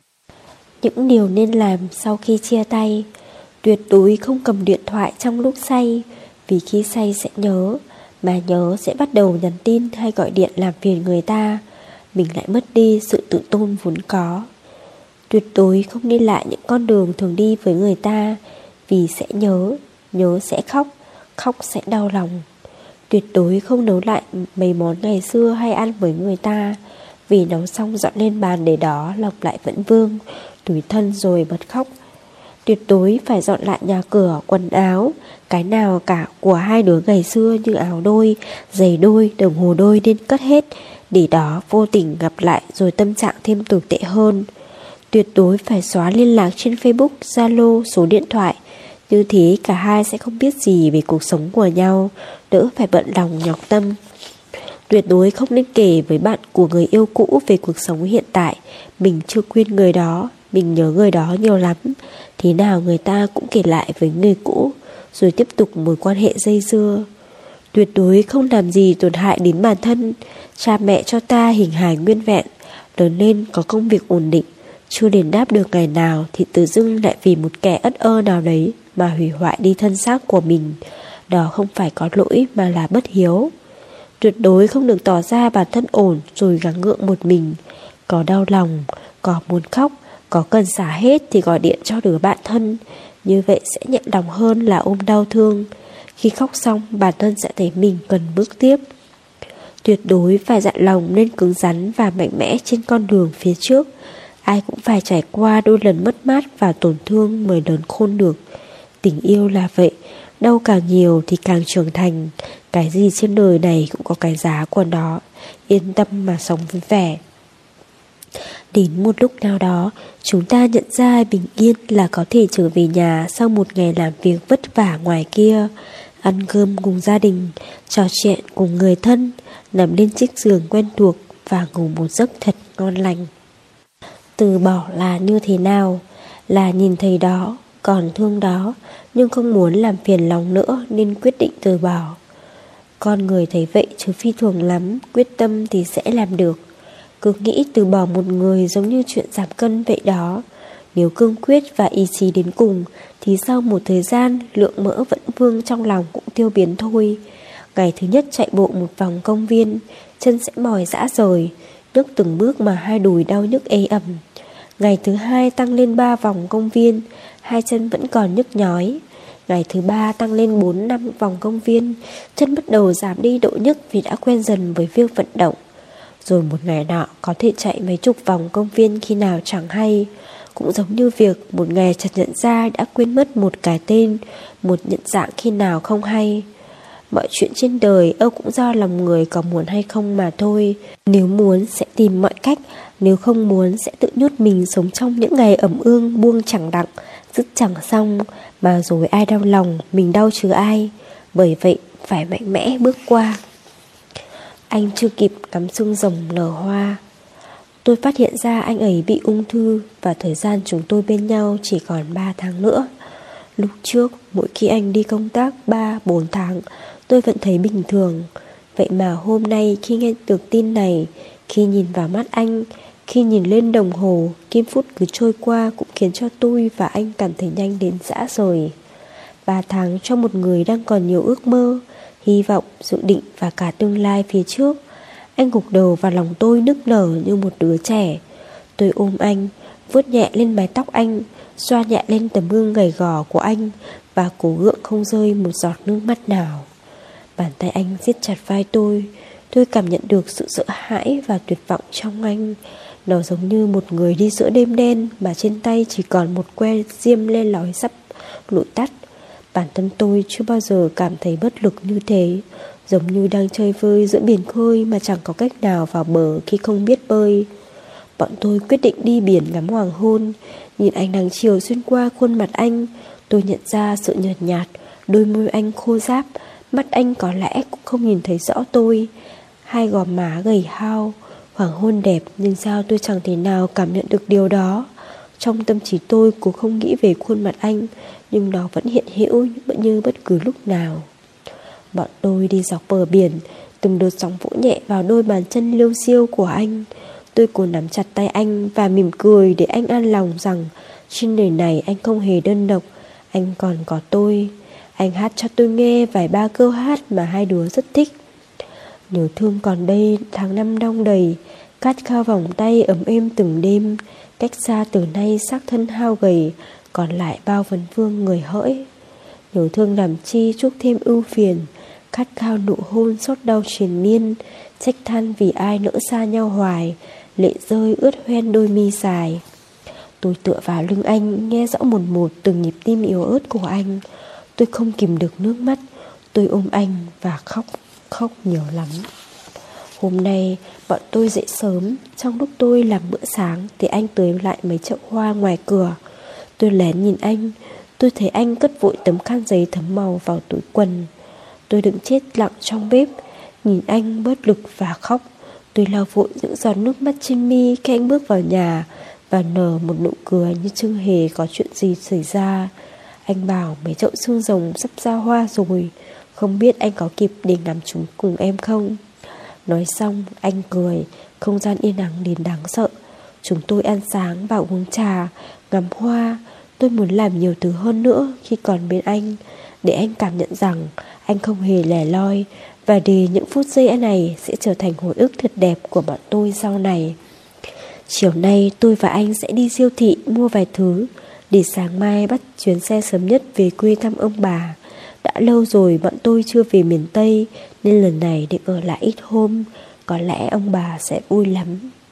Những điều nên làm sau khi chia tay. Tuyệt đối không cầm điện thoại trong lúc say, vì khi say sẽ nhớ, mà nhớ sẽ bắt đầu nhắn tin hay gọi điện làm phiền người ta. Mình lại mất đi sự tự tôn vốn có. Tuyệt đối không đi lại những con đường thường đi với người ta, vì sẽ nhớ, nhớ sẽ khóc, khóc sẽ đau lòng. Tuyệt đối không nấu lại mấy món ngày xưa hay ăn với người ta, vì nấu xong dọn lên bàn để đó lòng lại vẫn vương, tủi thân rồi bật khóc. Tuyệt đối phải dọn lại nhà cửa, quần áo, cái nào cả của hai đứa ngày xưa như áo đôi, giày đôi, đồng hồ đôi nên cất hết, để đó vô tình gặp lại rồi tâm trạng thêm tồi tệ hơn. Tuyệt đối phải xóa liên lạc trên Facebook, Zalo, số điện thoại. Như thế cả hai sẽ không biết gì về cuộc sống của nhau, đỡ phải bận lòng nhọc tâm. Tuyệt đối không nên kể với bạn của người yêu cũ về cuộc sống hiện tại. Mình chưa quên người đó, mình nhớ người đó nhiều lắm. Thế nào người ta cũng kể lại với người cũ, rồi tiếp tục mối quan hệ dây dưa. Tuyệt đối không làm gì tổn hại đến bản thân. Cha mẹ cho ta hình hài nguyên vẹn, lớn lên có công việc ổn định, chưa đền đáp được ngày nào thì tự dưng lại vì một kẻ ất ơ nào đấy mà hủy hoại đi thân xác của mình. Đó không phải có lỗi mà là bất hiếu. Tuyệt đối không được tỏ ra bản thân ổn rồi gắng gượng một mình. Có đau lòng, có muốn khóc, có cần xả hết thì gọi điện cho đứa bạn thân. Như vậy sẽ nhẹ lòng hơn là ôm đau thương. Khi khóc xong bản thân sẽ thấy mình cần bước tiếp. Tuyệt đối phải dặn lòng nên cứng rắn và mạnh mẽ trên con đường phía trước. Ai cũng phải trải qua đôi lần mất mát và tổn thương mới lớn khôn được. Tình yêu là vậy, đau càng nhiều thì càng trưởng thành. Cái gì trên đời này cũng có cái giá của nó. Yên tâm mà sống vui vẻ. Đến một lúc nào đó, chúng ta nhận ra bình yên là có thể trở về nhà sau một ngày làm việc vất vả ngoài kia, ăn cơm cùng gia đình, trò chuyện cùng người thân, nằm lên chiếc giường quen thuộc và ngủ một giấc thật ngon lành. Từ bỏ là như thế nào? Là nhìn thấy đó, còn thương đó, nhưng không muốn làm phiền lòng nữa nên quyết định từ bỏ. Con người thấy vậy chứ phi thường lắm, quyết tâm thì sẽ làm được. Cứ nghĩ từ bỏ một người giống như chuyện giảm cân vậy đó. Nếu cương quyết và ý chí đến cùng thì sau một thời gian lượng mỡ vẫn vương trong lòng cũng tiêu biến thôi. Ngày thứ nhất chạy bộ một vòng công viên, chân sẽ mỏi rã rời, nhấc từng bước mà hai đùi đau nhức ê ẩm. Ngày thứ hai tăng lên ba vòng công viên, hai chân vẫn còn nhức nhói. Ngày thứ ba tăng lên bốn năm vòng công viên, chân bắt đầu giảm đi độ nhức vì đã quen dần với việc vận động. Rồi một ngày nọ có thể chạy mấy chục vòng công viên khi nào chẳng hay. Cũng giống như việc một ngày chợt nhận ra đã quên mất một cái tên, một nhận dạng khi nào không hay. Mọi chuyện trên đời âu cũng do lòng người có muốn hay không mà thôi. Nếu muốn sẽ tìm mọi cách, nếu không muốn sẽ tự nhốt mình sống trong những ngày ẩm ương buông chẳng đặng, dứt chẳng xong, mà rồi ai đau lòng, mình đau chứ ai. Bởi vậy phải mạnh mẽ bước qua. Anh chưa kịp ngắm sương rồng nở hoa, tôi phát hiện ra anh ấy bị ung thư và thời gian chúng tôi bên nhau chỉ còn ba tháng nữa. Lúc trước, mỗi khi anh đi công tác ba bốn tháng, tôi vẫn thấy bình thường. Vậy mà hôm nay khi nghe được tin này, khi nhìn vào mắt anh, khi nhìn lên đồng hồ, kim phút cứ trôi qua cũng khiến cho tôi và anh cảm thấy nhanh đến rã rời. Ba tháng cho một người đang còn nhiều ước mơ, hy vọng, dự định và cả tương lai phía trước. Anh gục đầu vào lòng tôi nức nở như một đứa trẻ. Tôi ôm anh, vuốt nhẹ lên mái tóc anh, xoa nhẹ lên tấm gương gầy gò của anh và cố gượng không rơi một giọt nước mắt nào. Bàn tay anh siết chặt vai tôi. Tôi cảm nhận được sự sợ hãi và tuyệt vọng trong anh. Nó giống như một người đi giữa đêm đen mà trên tay chỉ còn một que diêm le lói sắp lụi tắt. Bản thân tôi chưa bao giờ cảm thấy bất lực như thế, giống như đang chơi vơi giữa biển khơi mà chẳng có cách nào vào bờ khi không biết bơi. Bọn tôi quyết định đi biển ngắm hoàng hôn. Nhìn ánh nắng chiều xuyên qua khuôn mặt anh, tôi nhận ra sự nhợt nhạt, đôi môi anh khô ráp, mắt anh có lẽ cũng không nhìn thấy rõ tôi. Hai gò má gầy hao, hoàng hôn đẹp nhưng sao tôi chẳng thể nào cảm nhận được điều đó. Trong tâm trí tôi cũng không nghĩ về khuôn mặt anh, nhưng nó vẫn hiện hữu như bất cứ lúc nào. Bọn tôi đi dọc bờ biển, từng đợt sóng vỗ nhẹ vào đôi bàn chân liêu xiêu của anh. Tôi cố nắm chặt tay anh và mỉm cười để anh an lòng rằng trên đời này anh không hề đơn độc, anh còn có tôi. Anh hát cho tôi nghe vài ba câu hát mà hai đứa rất thích. Nhớ thương còn đây, tháng năm đong đầy, khát khao vòng tay ấm êm từng đêm. Cách xa từ nay xác thân hao gầy, còn lại bao vấn vương người hỡi. Nhớ thương làm chi chuốc thêm ưu phiền, khát khao nụ hôn xót đau triền miên. Trách than vì ai nỡ xa nhau hoài, lệ rơi ướt hoen đôi mi dài. Tôi tựa vào lưng anh, nghe rõ một một từng nhịp tim yếu ớt của anh. Tôi không kìm được nước mắt. Tôi ôm anh và khóc, khóc nhiều lắm. Hôm nay bọn tôi dậy sớm. Trong lúc tôi làm bữa sáng thì anh tới lại mấy chậu hoa ngoài cửa. Tôi lén nhìn anh. Tôi thấy anh cất vội tấm khăn giấy thấm màu vào túi quần. Tôi đứng chết lặng trong bếp, nhìn anh bất lực và khóc. Tôi lau vội những giọt nước mắt trên mi khi anh bước vào nhà và nở một nụ cười như chưa hề có chuyện gì xảy ra. Anh bảo mấy chậu xương rồng sắp ra hoa rồi, không biết anh có kịp để ngắm chúng cùng em không? Nói xong anh cười. Không gian yên ắng đến đáng sợ. Chúng tôi ăn sáng và uống trà, ngắm hoa. Tôi muốn làm nhiều thứ hơn nữa khi còn bên anh, để anh cảm nhận rằng anh không hề lẻ loi, và để những phút giây này sẽ trở thành hồi ức thật đẹp của bọn tôi sau này. Chiều nay tôi và anh sẽ đi siêu thị mua vài thứ, để sáng mai bắt chuyến xe sớm nhất về quê thăm ông bà. Đã lâu rồi bọn tôi chưa về miền Tây, nên lần này định ở lại ít hôm. Có lẽ ông bà sẽ vui lắm.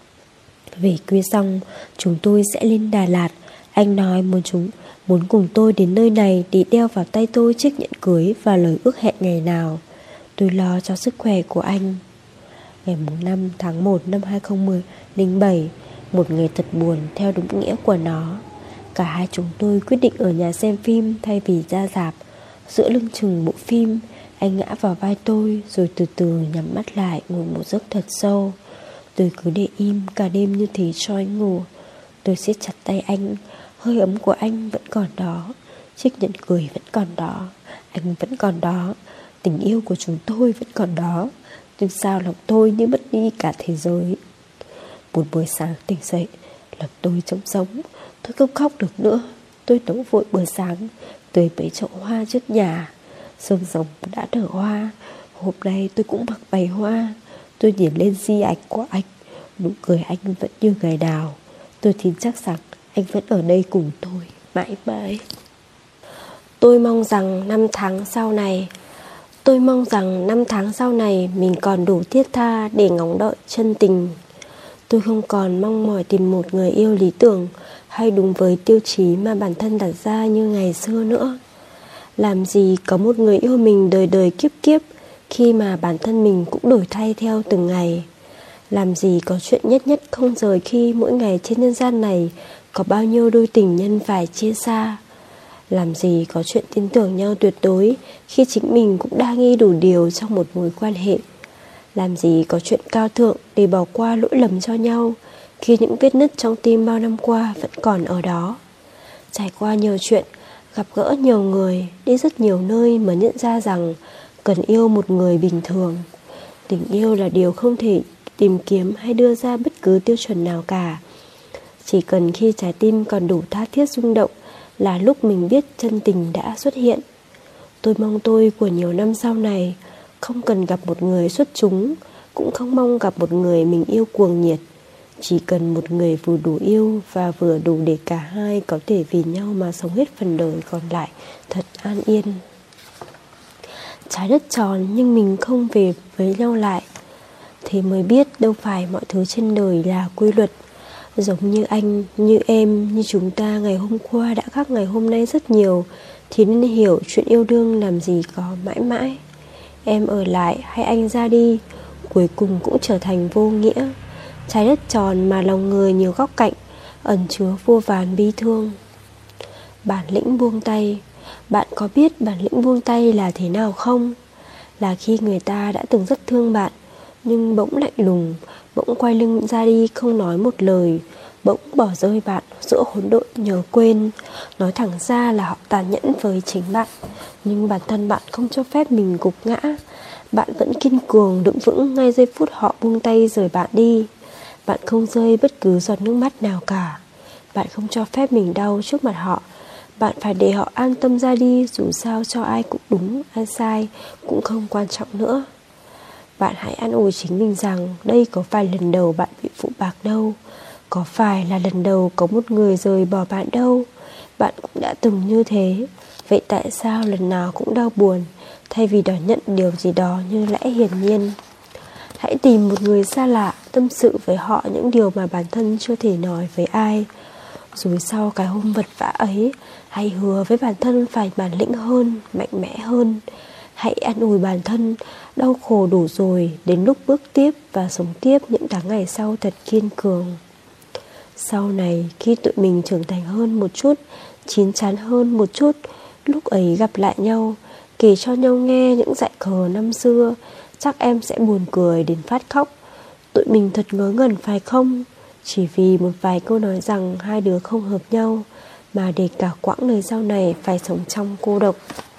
Về quê xong, chúng tôi sẽ lên Đà Lạt. Anh nói muốn chúng muốn cùng tôi đến nơi này để đeo vào tay tôi chiếc nhẫn cưới và lời ước hẹn ngày nào. Tôi lo cho sức khỏe của anh. Ngày năm tháng một năm hai không một bảy, một ngày thật buồn theo đúng nghĩa của nó. Cả hai chúng tôi quyết định ở nhà xem phim thay vì ra rạp. Giữa lưng chừng bộ phim, anh ngã vào vai tôi rồi từ từ nhắm mắt lại ngủ một giấc thật sâu. Tôi cứ để im cả đêm như thế cho anh ngủ. Tôi siết chặt tay anh, hơi ấm của anh vẫn còn đó, chiếc nhẫn cười vẫn còn đó, anh vẫn còn đó, tình yêu của chúng tôi vẫn còn đó. Nhưng sao lòng tôi như mất đi cả thế giới. Một buổi sáng tỉnh dậy, lòng tôi trống sống. Tôi không khóc được nữa. Tôi nấu vội bữa sáng, tưới mấy chậu hoa trước nhà. Sương rồng đã nở hoa. Hôm nay tôi cũng mặc bày hoa. Tôi nhìn lên di ảnh của anh, nụ cười anh vẫn như ngày nào. Tôi tin chắc rằng anh vẫn ở đây cùng tôi mãi mãi. Tôi mong rằng năm tháng sau này Tôi mong rằng năm tháng sau này mình còn đủ thiết tha để ngóng đợi chân tình. Tôi không còn mong mỏi tìm một người yêu lý tưởng hay đúng với tiêu chí mà bản thân đặt ra như ngày xưa nữa. Làm gì có một người yêu mình đời đời kiếp kiếp khi mà bản thân mình cũng đổi thay theo từng ngày. Làm gì có chuyện nhất nhất không rời khi mỗi ngày trên nhân gian này có bao nhiêu đôi tình nhân phải chia xa. Làm gì có chuyện tin tưởng nhau tuyệt đối khi chính mình cũng đa nghi đủ điều trong một mối quan hệ. Làm gì có chuyện cao thượng để bỏ qua lỗi lầm cho nhau khi những vết nứt trong tim bao năm qua vẫn còn ở đó. Trải qua nhiều chuyện, gặp gỡ nhiều người, đi rất nhiều nơi mới nhận ra rằng cần yêu một người bình thường. Tình yêu là điều không thể tìm kiếm hay đưa ra bất cứ tiêu chuẩn nào cả. Chỉ cần khi trái tim còn đủ tha thiết rung động là lúc mình biết chân tình đã xuất hiện. Tôi mong tôi của nhiều năm sau này không cần gặp một người xuất chúng, cũng không mong gặp một người mình yêu cuồng nhiệt. Chỉ cần một người vừa đủ yêu và vừa đủ để cả hai có thể vì nhau mà sống hết phần đời còn lại thật an yên. Trái đất tròn nhưng mình không về với nhau lại. Thế mới biết đâu phải mọi thứ trên đời là quy luật. Giống như anh, như em, như chúng ta ngày hôm qua đã khác ngày hôm nay rất nhiều, thì nên hiểu chuyện yêu đương làm gì có mãi mãi. Em ở lại hay anh ra đi, cuối cùng cũng trở thành vô nghĩa. Trái đất tròn mà lòng người nhiều góc cạnh, ẩn chứa vô vàn bi thương. Bản lĩnh buông tay. Bạn có biết bản lĩnh buông tay là thế nào không? Là khi người ta đã từng rất thương bạn, nhưng bỗng lạnh lùng, bỗng quay lưng ra đi không nói một lời, bỗng bỏ rơi bạn giữa hỗn độn nhớ quên. Nói thẳng ra là họ tàn nhẫn với chính bạn, nhưng bản thân bạn không cho phép mình gục ngã. Bạn vẫn kiên cường đứng vững ngay giây phút họ buông tay rời bạn đi. Bạn không rơi bất cứ giọt nước mắt nào cả. Bạn không cho phép mình đau trước mặt họ. Bạn phải để họ an tâm ra đi, dù sao cho ai cũng đúng, ai sai cũng không quan trọng nữa. Bạn hãy an ủi chính mình rằng đây có phải lần đầu bạn bị phụ bạc đâu, có phải là lần đầu có một người rời bỏ bạn đâu. Bạn cũng đã từng như thế. Vậy tại sao lần nào cũng đau buồn, thay vì đón nhận điều gì đó như lẽ hiển nhiên? Hãy tìm một người xa lạ, tâm sự với họ những điều mà bản thân chưa thể nói với ai. Rồi sau cái hôm vật vã ấy, hãy hứa với bản thân phải bản lĩnh hơn, mạnh mẽ hơn. Hãy an ủi bản thân, đau khổ đủ rồi, đến lúc bước tiếp và sống tiếp những tháng ngày sau thật kiên cường. Sau này, khi tụi mình trưởng thành hơn một chút, chín chắn hơn một chút, lúc ấy gặp lại nhau, kể cho nhau nghe những dại khờ năm xưa, chắc em sẽ buồn cười đến phát khóc. Tụi mình thật ngớ ngẩn phải không? Chỉ vì một vài câu nói rằng hai đứa không hợp nhau, mà để cả quãng đời sau này phải sống trong cô độc.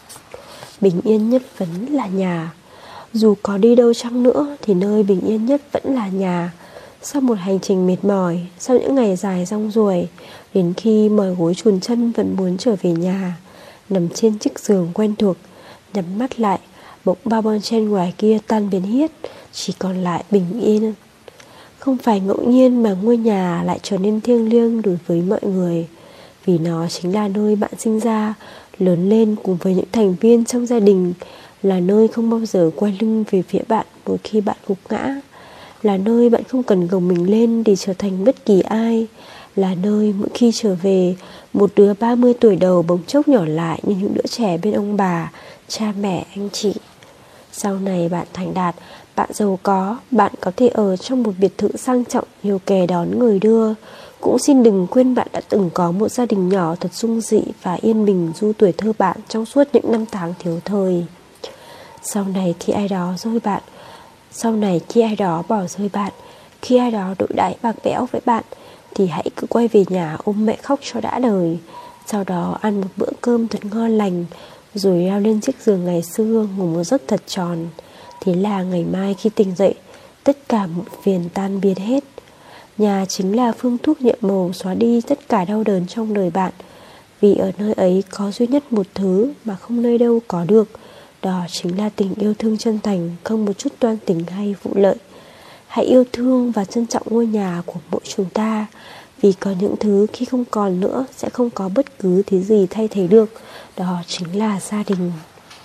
Bình yên nhất vẫn là nhà. Dù có đi đâu chăng nữa thì nơi bình yên nhất vẫn là nhà. Sau một hành trình mệt mỏi, sau những ngày dài rong ruổi, đến khi mỏi gối chùn chân vẫn muốn trở về nhà, nằm trên chiếc giường quen thuộc, nhắm mắt lại, bỗng bao bon chen ngoài kia tan biến hết, chỉ còn lại bình yên. Không phải ngẫu nhiên mà ngôi nhà lại trở nên thiêng liêng đối với mọi người, vì nó chính là nơi bạn sinh ra, lớn lên cùng với những thành viên trong gia đình, là nơi không bao giờ quay lưng về phía bạn mỗi khi bạn gục ngã, là nơi bạn không cần gồng mình lên để trở thành bất kỳ ai, là nơi mỗi khi trở về, một đứa ba mươi tuổi đầu bỗng chốc nhỏ lại như những đứa trẻ bên ông bà, cha mẹ, anh chị. Sau này bạn thành đạt, Bạn giàu có, bạn có thể ở trong một biệt thự sang trọng, nhiều kẻ đón người đưa. Cũng xin đừng quên bạn đã từng có một gia đình nhỏ thật dung dị và yên bình du tuổi thơ bạn trong suốt những năm tháng thiếu thời. Sau này khi ai đó rơi bạn, sau này khi ai đó bỏ rơi bạn, khi ai đó đối đãi bạc bẽo với bạn, thì hãy cứ quay về nhà ôm mẹ khóc cho đã đời. Sau đó ăn một bữa cơm thật ngon lành, rồi leo lên chiếc giường ngày xưa ngủ một giấc thật tròn. Thế là ngày mai khi tỉnh dậy, tất cả muộn phiền tan biến hết. Nhà chính là phương thuốc nhiệm màu xóa đi tất cả đau đớn trong đời bạn. Vì ở nơi ấy có duy nhất một thứ mà không nơi đâu có được. Đó chính là tình yêu thương chân thành, không một chút toan tính hay vụ lợi. Hãy yêu thương và trân trọng ngôi nhà của mỗi chúng ta. Vì có những thứ khi không còn nữa sẽ không có bất cứ thứ gì thay thế được. Đó chính là gia đình.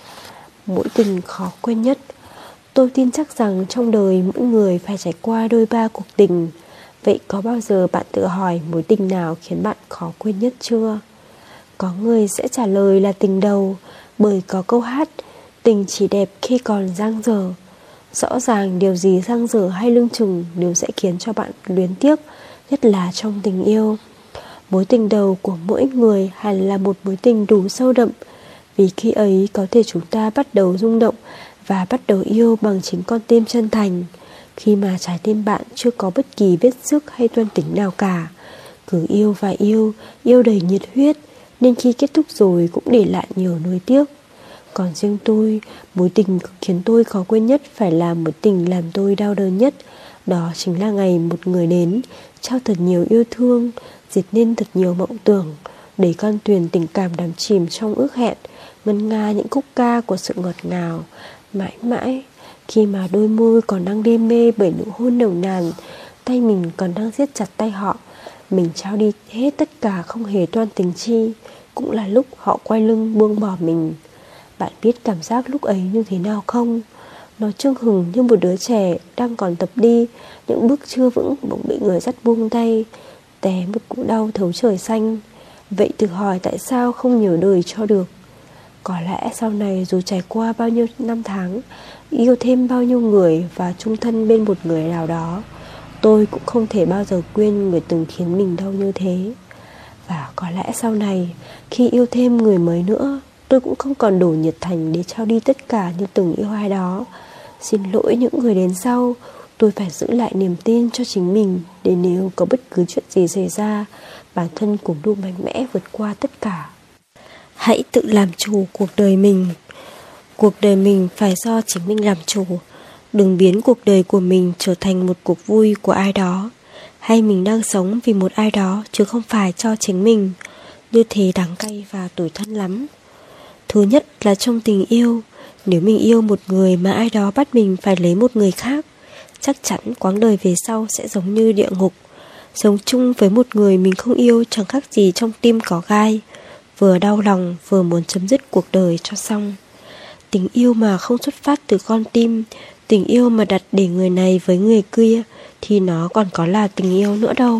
Mối tình khó quên nhất. Tôi tin chắc rằng trong đời mỗi người phải trải qua đôi ba cuộc tình. Vậy có bao giờ bạn tự hỏi mối tình nào khiến bạn khó quên nhất chưa? Có người sẽ trả lời là tình đầu, bởi có câu hát tình chỉ đẹp khi còn dang dở. Rõ ràng điều gì dang dở hay lưng chừng đều sẽ khiến cho bạn luyến tiếc, nhất là trong tình yêu. Mối tình đầu của mỗi người hẳn là một mối tình đủ sâu đậm, vì khi ấy có thể chúng ta bắt đầu rung động và bắt đầu yêu bằng chính con tim chân thành. Khi mà trái tim bạn chưa có bất kỳ vết xước hay toan tính nào cả, cứ yêu và yêu, yêu đầy nhiệt huyết, nên khi kết thúc rồi cũng để lại nhiều nuối tiếc. Còn riêng tôi, mối tình khiến tôi khó quên nhất phải là mối tình làm tôi đau đớn nhất. Đó chính là ngày một người đến, trao thật nhiều yêu thương, diệt nên thật nhiều mộng tưởng, đẩy con thuyền tình cảm đắm chìm trong ước hẹn, ngân nga những khúc ca của sự ngọt ngào. Mãi mãi, khi mà đôi môi còn đang đê mê bởi nụ hôn nồng nàn, tay mình còn đang siết chặt tay họ, mình trao đi hết tất cả không hề toan tính chi, cũng là lúc họ quay lưng buông bỏ mình. Bạn biết cảm giác lúc ấy như thế nào không? Nó chưng hừng như một đứa trẻ đang còn tập đi, những bước chưa vững bỗng bị người dắt buông tay, té một cú đau thấu trời xanh. Vậy tự hỏi tại sao không nhiều đời cho được? Có lẽ sau này dù trải qua bao nhiêu năm tháng, yêu thêm bao nhiêu người và chung thân bên một người nào đó, tôi cũng không thể bao giờ quên người từng khiến mình đau như thế. Và có lẽ sau này, khi yêu thêm người mới nữa, tôi cũng không còn đủ nhiệt thành để trao đi tất cả như từng yêu ai đó. Xin lỗi những người đến sau, tôi phải giữ lại niềm tin cho chính mình, để nếu có bất cứ chuyện gì xảy ra, bản thân cũng đủ mạnh mẽ vượt qua tất cả. Hãy tự làm chủ cuộc đời mình. Cuộc đời mình phải do chính mình làm chủ. Đừng biến cuộc đời của mình trở thành một cuộc vui của ai đó, hay mình đang sống vì một ai đó chứ không phải cho chính mình. Như thế đắng cay và tủi thân lắm. Thứ nhất là trong tình yêu, nếu mình yêu một người mà ai đó bắt mình phải lấy một người khác, chắc chắn quãng đời về sau sẽ giống như địa ngục. Sống chung với một người mình không yêu chẳng khác gì trong tim có gai, vừa đau lòng vừa muốn chấm dứt cuộc đời cho xong. Tình yêu mà không xuất phát từ con tim, tình yêu mà đặt để người này với người kia, thì nó còn có là tình yêu nữa đâu.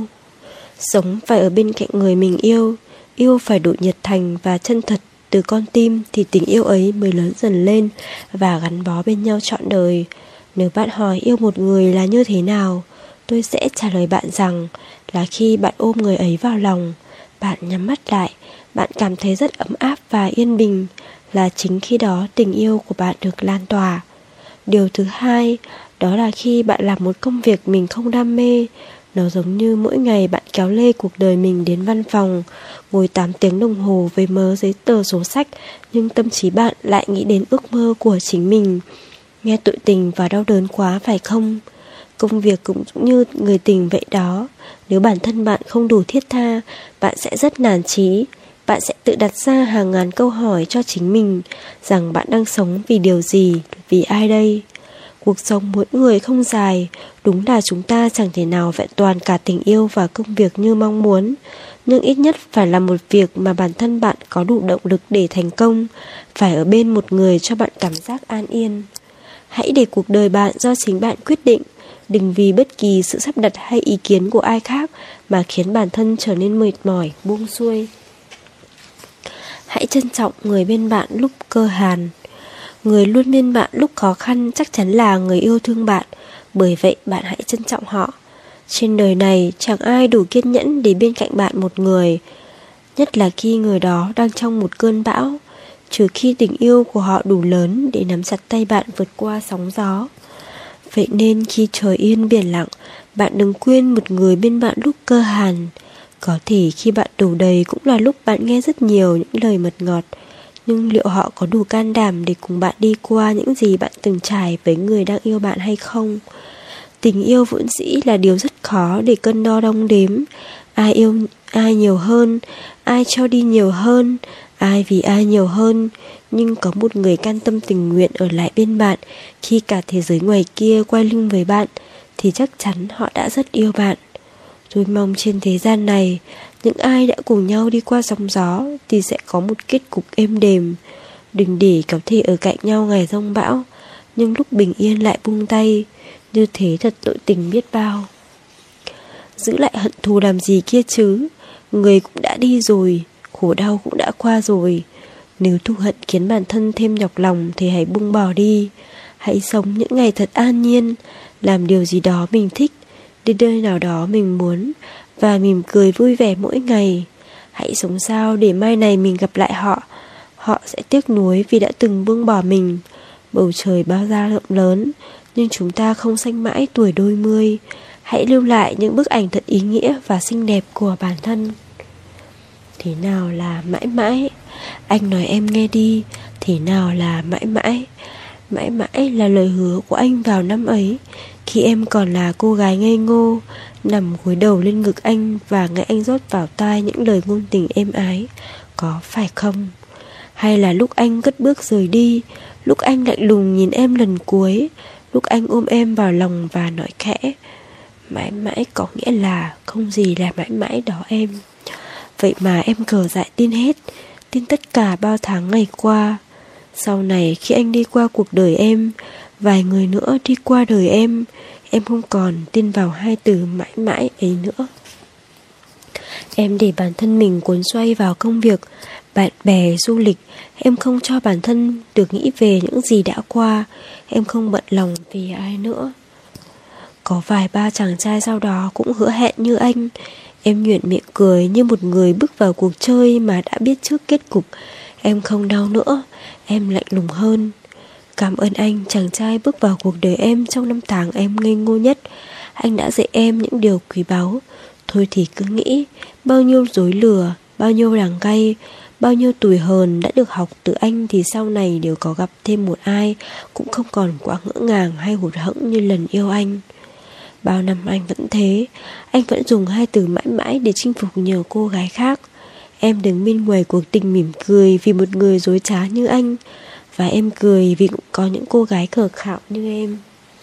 Sống phải ở bên cạnh người mình yêu, yêu phải đủ nhiệt thành và chân thật từ con tim, thì tình yêu ấy mới lớn dần lên và gắn bó bên nhau trọn đời. Nếu bạn hỏi yêu một người là như thế nào, tôi sẽ trả lời bạn rằng là khi bạn ôm người ấy vào lòng, bạn nhắm mắt lại, bạn cảm thấy rất ấm áp và yên bình, là chính khi đó tình yêu của bạn được lan tỏa. Điều thứ hai, đó là khi bạn làm một công việc mình không đam mê. Nó giống như mỗi ngày bạn kéo lê cuộc đời mình đến văn phòng, ngồi tám tiếng đồng hồ với mớ giấy tờ sổ sách, nhưng tâm trí bạn lại nghĩ đến ước mơ của chính mình. Nghe tội tình và đau đớn quá phải không? Công việc cũng như người tình vậy đó. Nếu bản thân bạn không đủ thiết tha, bạn sẽ rất nản chí. Bạn sẽ tự đặt ra hàng ngàn câu hỏi cho chính mình, rằng bạn đang sống vì điều gì, vì ai đây? Cuộc sống mỗi người không dài, đúng là chúng ta chẳng thể nào vẹn toàn cả tình yêu và công việc như mong muốn, nhưng ít nhất phải là một việc mà bản thân bạn có đủ động lực để thành công, phải ở bên một người cho bạn cảm giác an yên. Hãy để cuộc đời bạn do chính bạn quyết định, đừng vì bất kỳ sự sắp đặt hay ý kiến của ai khác mà khiến bản thân trở nên mệt mỏi, buông xuôi. Hãy trân trọng người bên bạn lúc cơ hàn. Người luôn bên bạn lúc khó khăn chắc chắn là người yêu thương bạn, bởi vậy bạn hãy trân trọng họ. Trên đời này chẳng ai đủ kiên nhẫn để bên cạnh bạn một người, nhất là khi người đó đang trong một cơn bão, trừ khi tình yêu của họ đủ lớn để nắm chặt tay bạn vượt qua sóng gió. Vậy nên khi trời yên biển lặng, bạn đừng quên một người bên bạn lúc cơ hàn. Có thể khi bạn đủ đầy cũng là lúc bạn nghe rất nhiều những lời mật ngọt, nhưng liệu họ có đủ can đảm để cùng bạn đi qua những gì bạn từng trải với người đang yêu bạn hay không? Tình yêu vốn dĩ là điều rất khó để cân đo đong đếm. Ai yêu ai nhiều hơn, ai cho đi nhiều hơn, ai vì ai nhiều hơn. Nhưng có một người can tâm tình nguyện ở lại bên bạn khi cả thế giới ngoài kia quay lưng với bạn, thì chắc chắn họ đã rất yêu bạn. Tôi mong trên thế gian này, những ai đã cùng nhau đi qua sóng gió thì sẽ có một kết cục êm đềm. Đừng để có thể ở cạnh nhau ngày giông bão, nhưng lúc bình yên lại buông tay. Như thế thật tội tình biết bao. Giữ lại hận thù làm gì kia chứ? Người cũng đã đi rồi, khổ đau cũng đã qua rồi. Nếu thù hận khiến bản thân thêm nhọc lòng thì hãy buông bỏ đi. Hãy sống những ngày thật an nhiên, làm điều gì đó mình thích, đi nơi nào đó mình muốn, và mỉm cười vui vẻ mỗi ngày. Hãy sống sao để mai này mình gặp lại họ, họ sẽ tiếc nuối vì đã từng buông bỏ mình. Bầu trời bao la rộng lớn, nhưng chúng ta không sanh mãi tuổi đôi mươi. Hãy lưu lại những bức ảnh thật ý nghĩa và xinh đẹp của bản thân. Thế nào là mãi mãi? Anh nói em nghe đi. Thế nào là mãi mãi? Mãi mãi là lời hứa của anh vào năm ấy, khi em còn là cô gái ngây ngô, nằm gối đầu lên ngực anh và nghe anh rót vào tai những lời ngôn tình êm ái. Có phải không? Hay là lúc anh cất bước rời đi, lúc anh lạnh lùng nhìn em lần cuối, lúc anh ôm em vào lòng và nói khẽ: mãi mãi có nghĩa là không gì là mãi mãi đó em. Vậy mà em cờ dại tin hết, tin tất cả bao tháng ngày qua. Sau này khi anh đi qua cuộc đời em, vài người nữa đi qua đời em, em không còn tin vào hai từ mãi mãi ấy nữa. Em để bản thân mình cuốn xoay vào công việc, bạn bè, du lịch. Em không cho bản thân được nghĩ về những gì đã qua. Em không bận lòng vì ai nữa. Có vài ba chàng trai sau đó cũng hứa hẹn như anh. Em nhoẻn miệng cười như một người bước vào cuộc chơi mà đã biết trước kết cục. Em không đau nữa, em lạnh lùng hơn. Cảm ơn anh, chàng trai bước vào cuộc đời em trong năm tháng em ngây ngô nhất. Anh đã dạy em những điều quý báu. Thôi thì cứ nghĩ, bao nhiêu dối lừa, bao nhiêu đắng cay, bao nhiêu tủi hờn đã được học từ anh thì sau này đều có gặp thêm một ai cũng không còn quá ngỡ ngàng hay hụt hẫng như lần yêu anh. Bao năm anh vẫn thế, anh vẫn dùng hai từ mãi mãi để chinh phục nhiều cô gái khác. Em đứng bên ngoài cuộc tình mỉm cười vì một người dối trá như anh, và em cười vì cũng có những cô gái cờ khạo như em.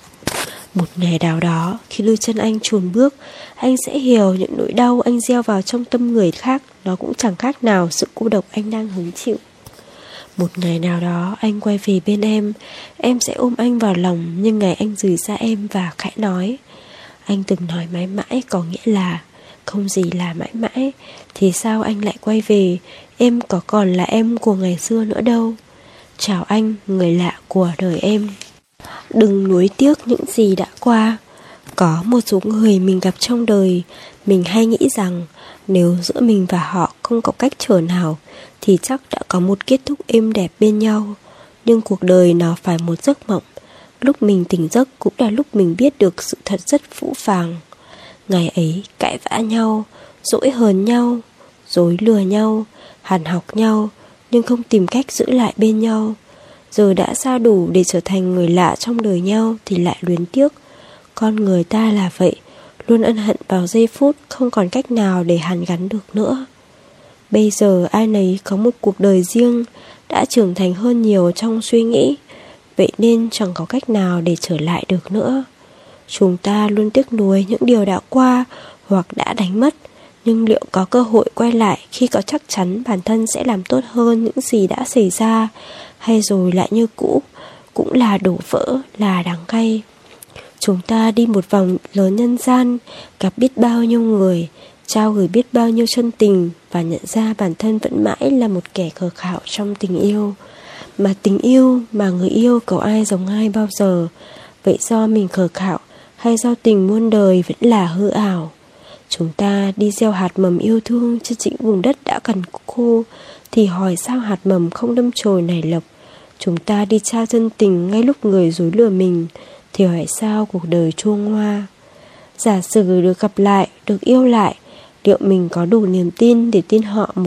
Một ngày nào đó, khi đôi chân anh chùn bước, anh sẽ hiểu những nỗi đau anh gieo vào trong tâm người khác, nó cũng chẳng khác nào sự cô độc anh đang hứng chịu. Một ngày nào đó, anh quay về bên em, em sẽ ôm anh vào lòng, nhưng ngày anh rời xa em và khẽ nói: anh từng nói mãi mãi có nghĩa là không gì là mãi mãi. Thì sao anh lại quay về? Em có còn là em của ngày xưa nữa đâu. Chào anh, người lạ của đời em. Đừng nuối tiếc những gì đã qua. Có một số người mình gặp trong đời, mình hay nghĩ rằng nếu giữa mình và họ không có cách trở nào thì chắc đã có một kết thúc êm đẹp bên nhau. Nhưng cuộc đời nó phải một giấc mộng. Lúc mình tỉnh giấc cũng là lúc mình biết được sự thật rất phũ phàng. Ngày ấy cãi vã nhau, dỗi hờn nhau, dối lừa nhau, hàn học nhau, nhưng không tìm cách giữ lại bên nhau. Giờ đã xa đủ để trở thành người lạ trong đời nhau thì lại luyến tiếc. Con người ta là vậy, luôn ân hận vào giây phút không còn cách nào để hàn gắn được nữa. Bây giờ ai nấy có một cuộc đời riêng, đã trưởng thành hơn nhiều trong suy nghĩ, vậy nên chẳng có cách nào để trở lại được nữa. Chúng ta luôn tiếc nuối những điều đã qua hoặc đã đánh mất, nhưng liệu có cơ hội quay lại khi có chắc chắn bản thân sẽ làm tốt hơn những gì đã xảy ra, hay rồi lại như cũ, cũng là đổ vỡ, là đắng cay. Chúng ta đi một vòng lớn nhân gian, gặp biết bao nhiêu người, trao gửi biết bao nhiêu chân tình, và nhận ra bản thân vẫn mãi là một kẻ khờ khạo trong tình yêu. Mà tình yêu, mà người yêu cầu ai giống ai bao giờ? Vậy do mình khờ khạo, hay do tình muôn đời vẫn là hư ảo? Chúng ta đi gieo hạt mầm yêu thương trên chính vùng đất đã cằn khô, thì hỏi sao hạt mầm không đâm chồi nảy lộc? Chúng ta đi tra chân tình ngay lúc người dối lừa mình, thì hỏi sao cuộc đời chuông hoa? Giả sử được gặp lại, được yêu lại, liệu mình có đủ niềm tin để tin họ một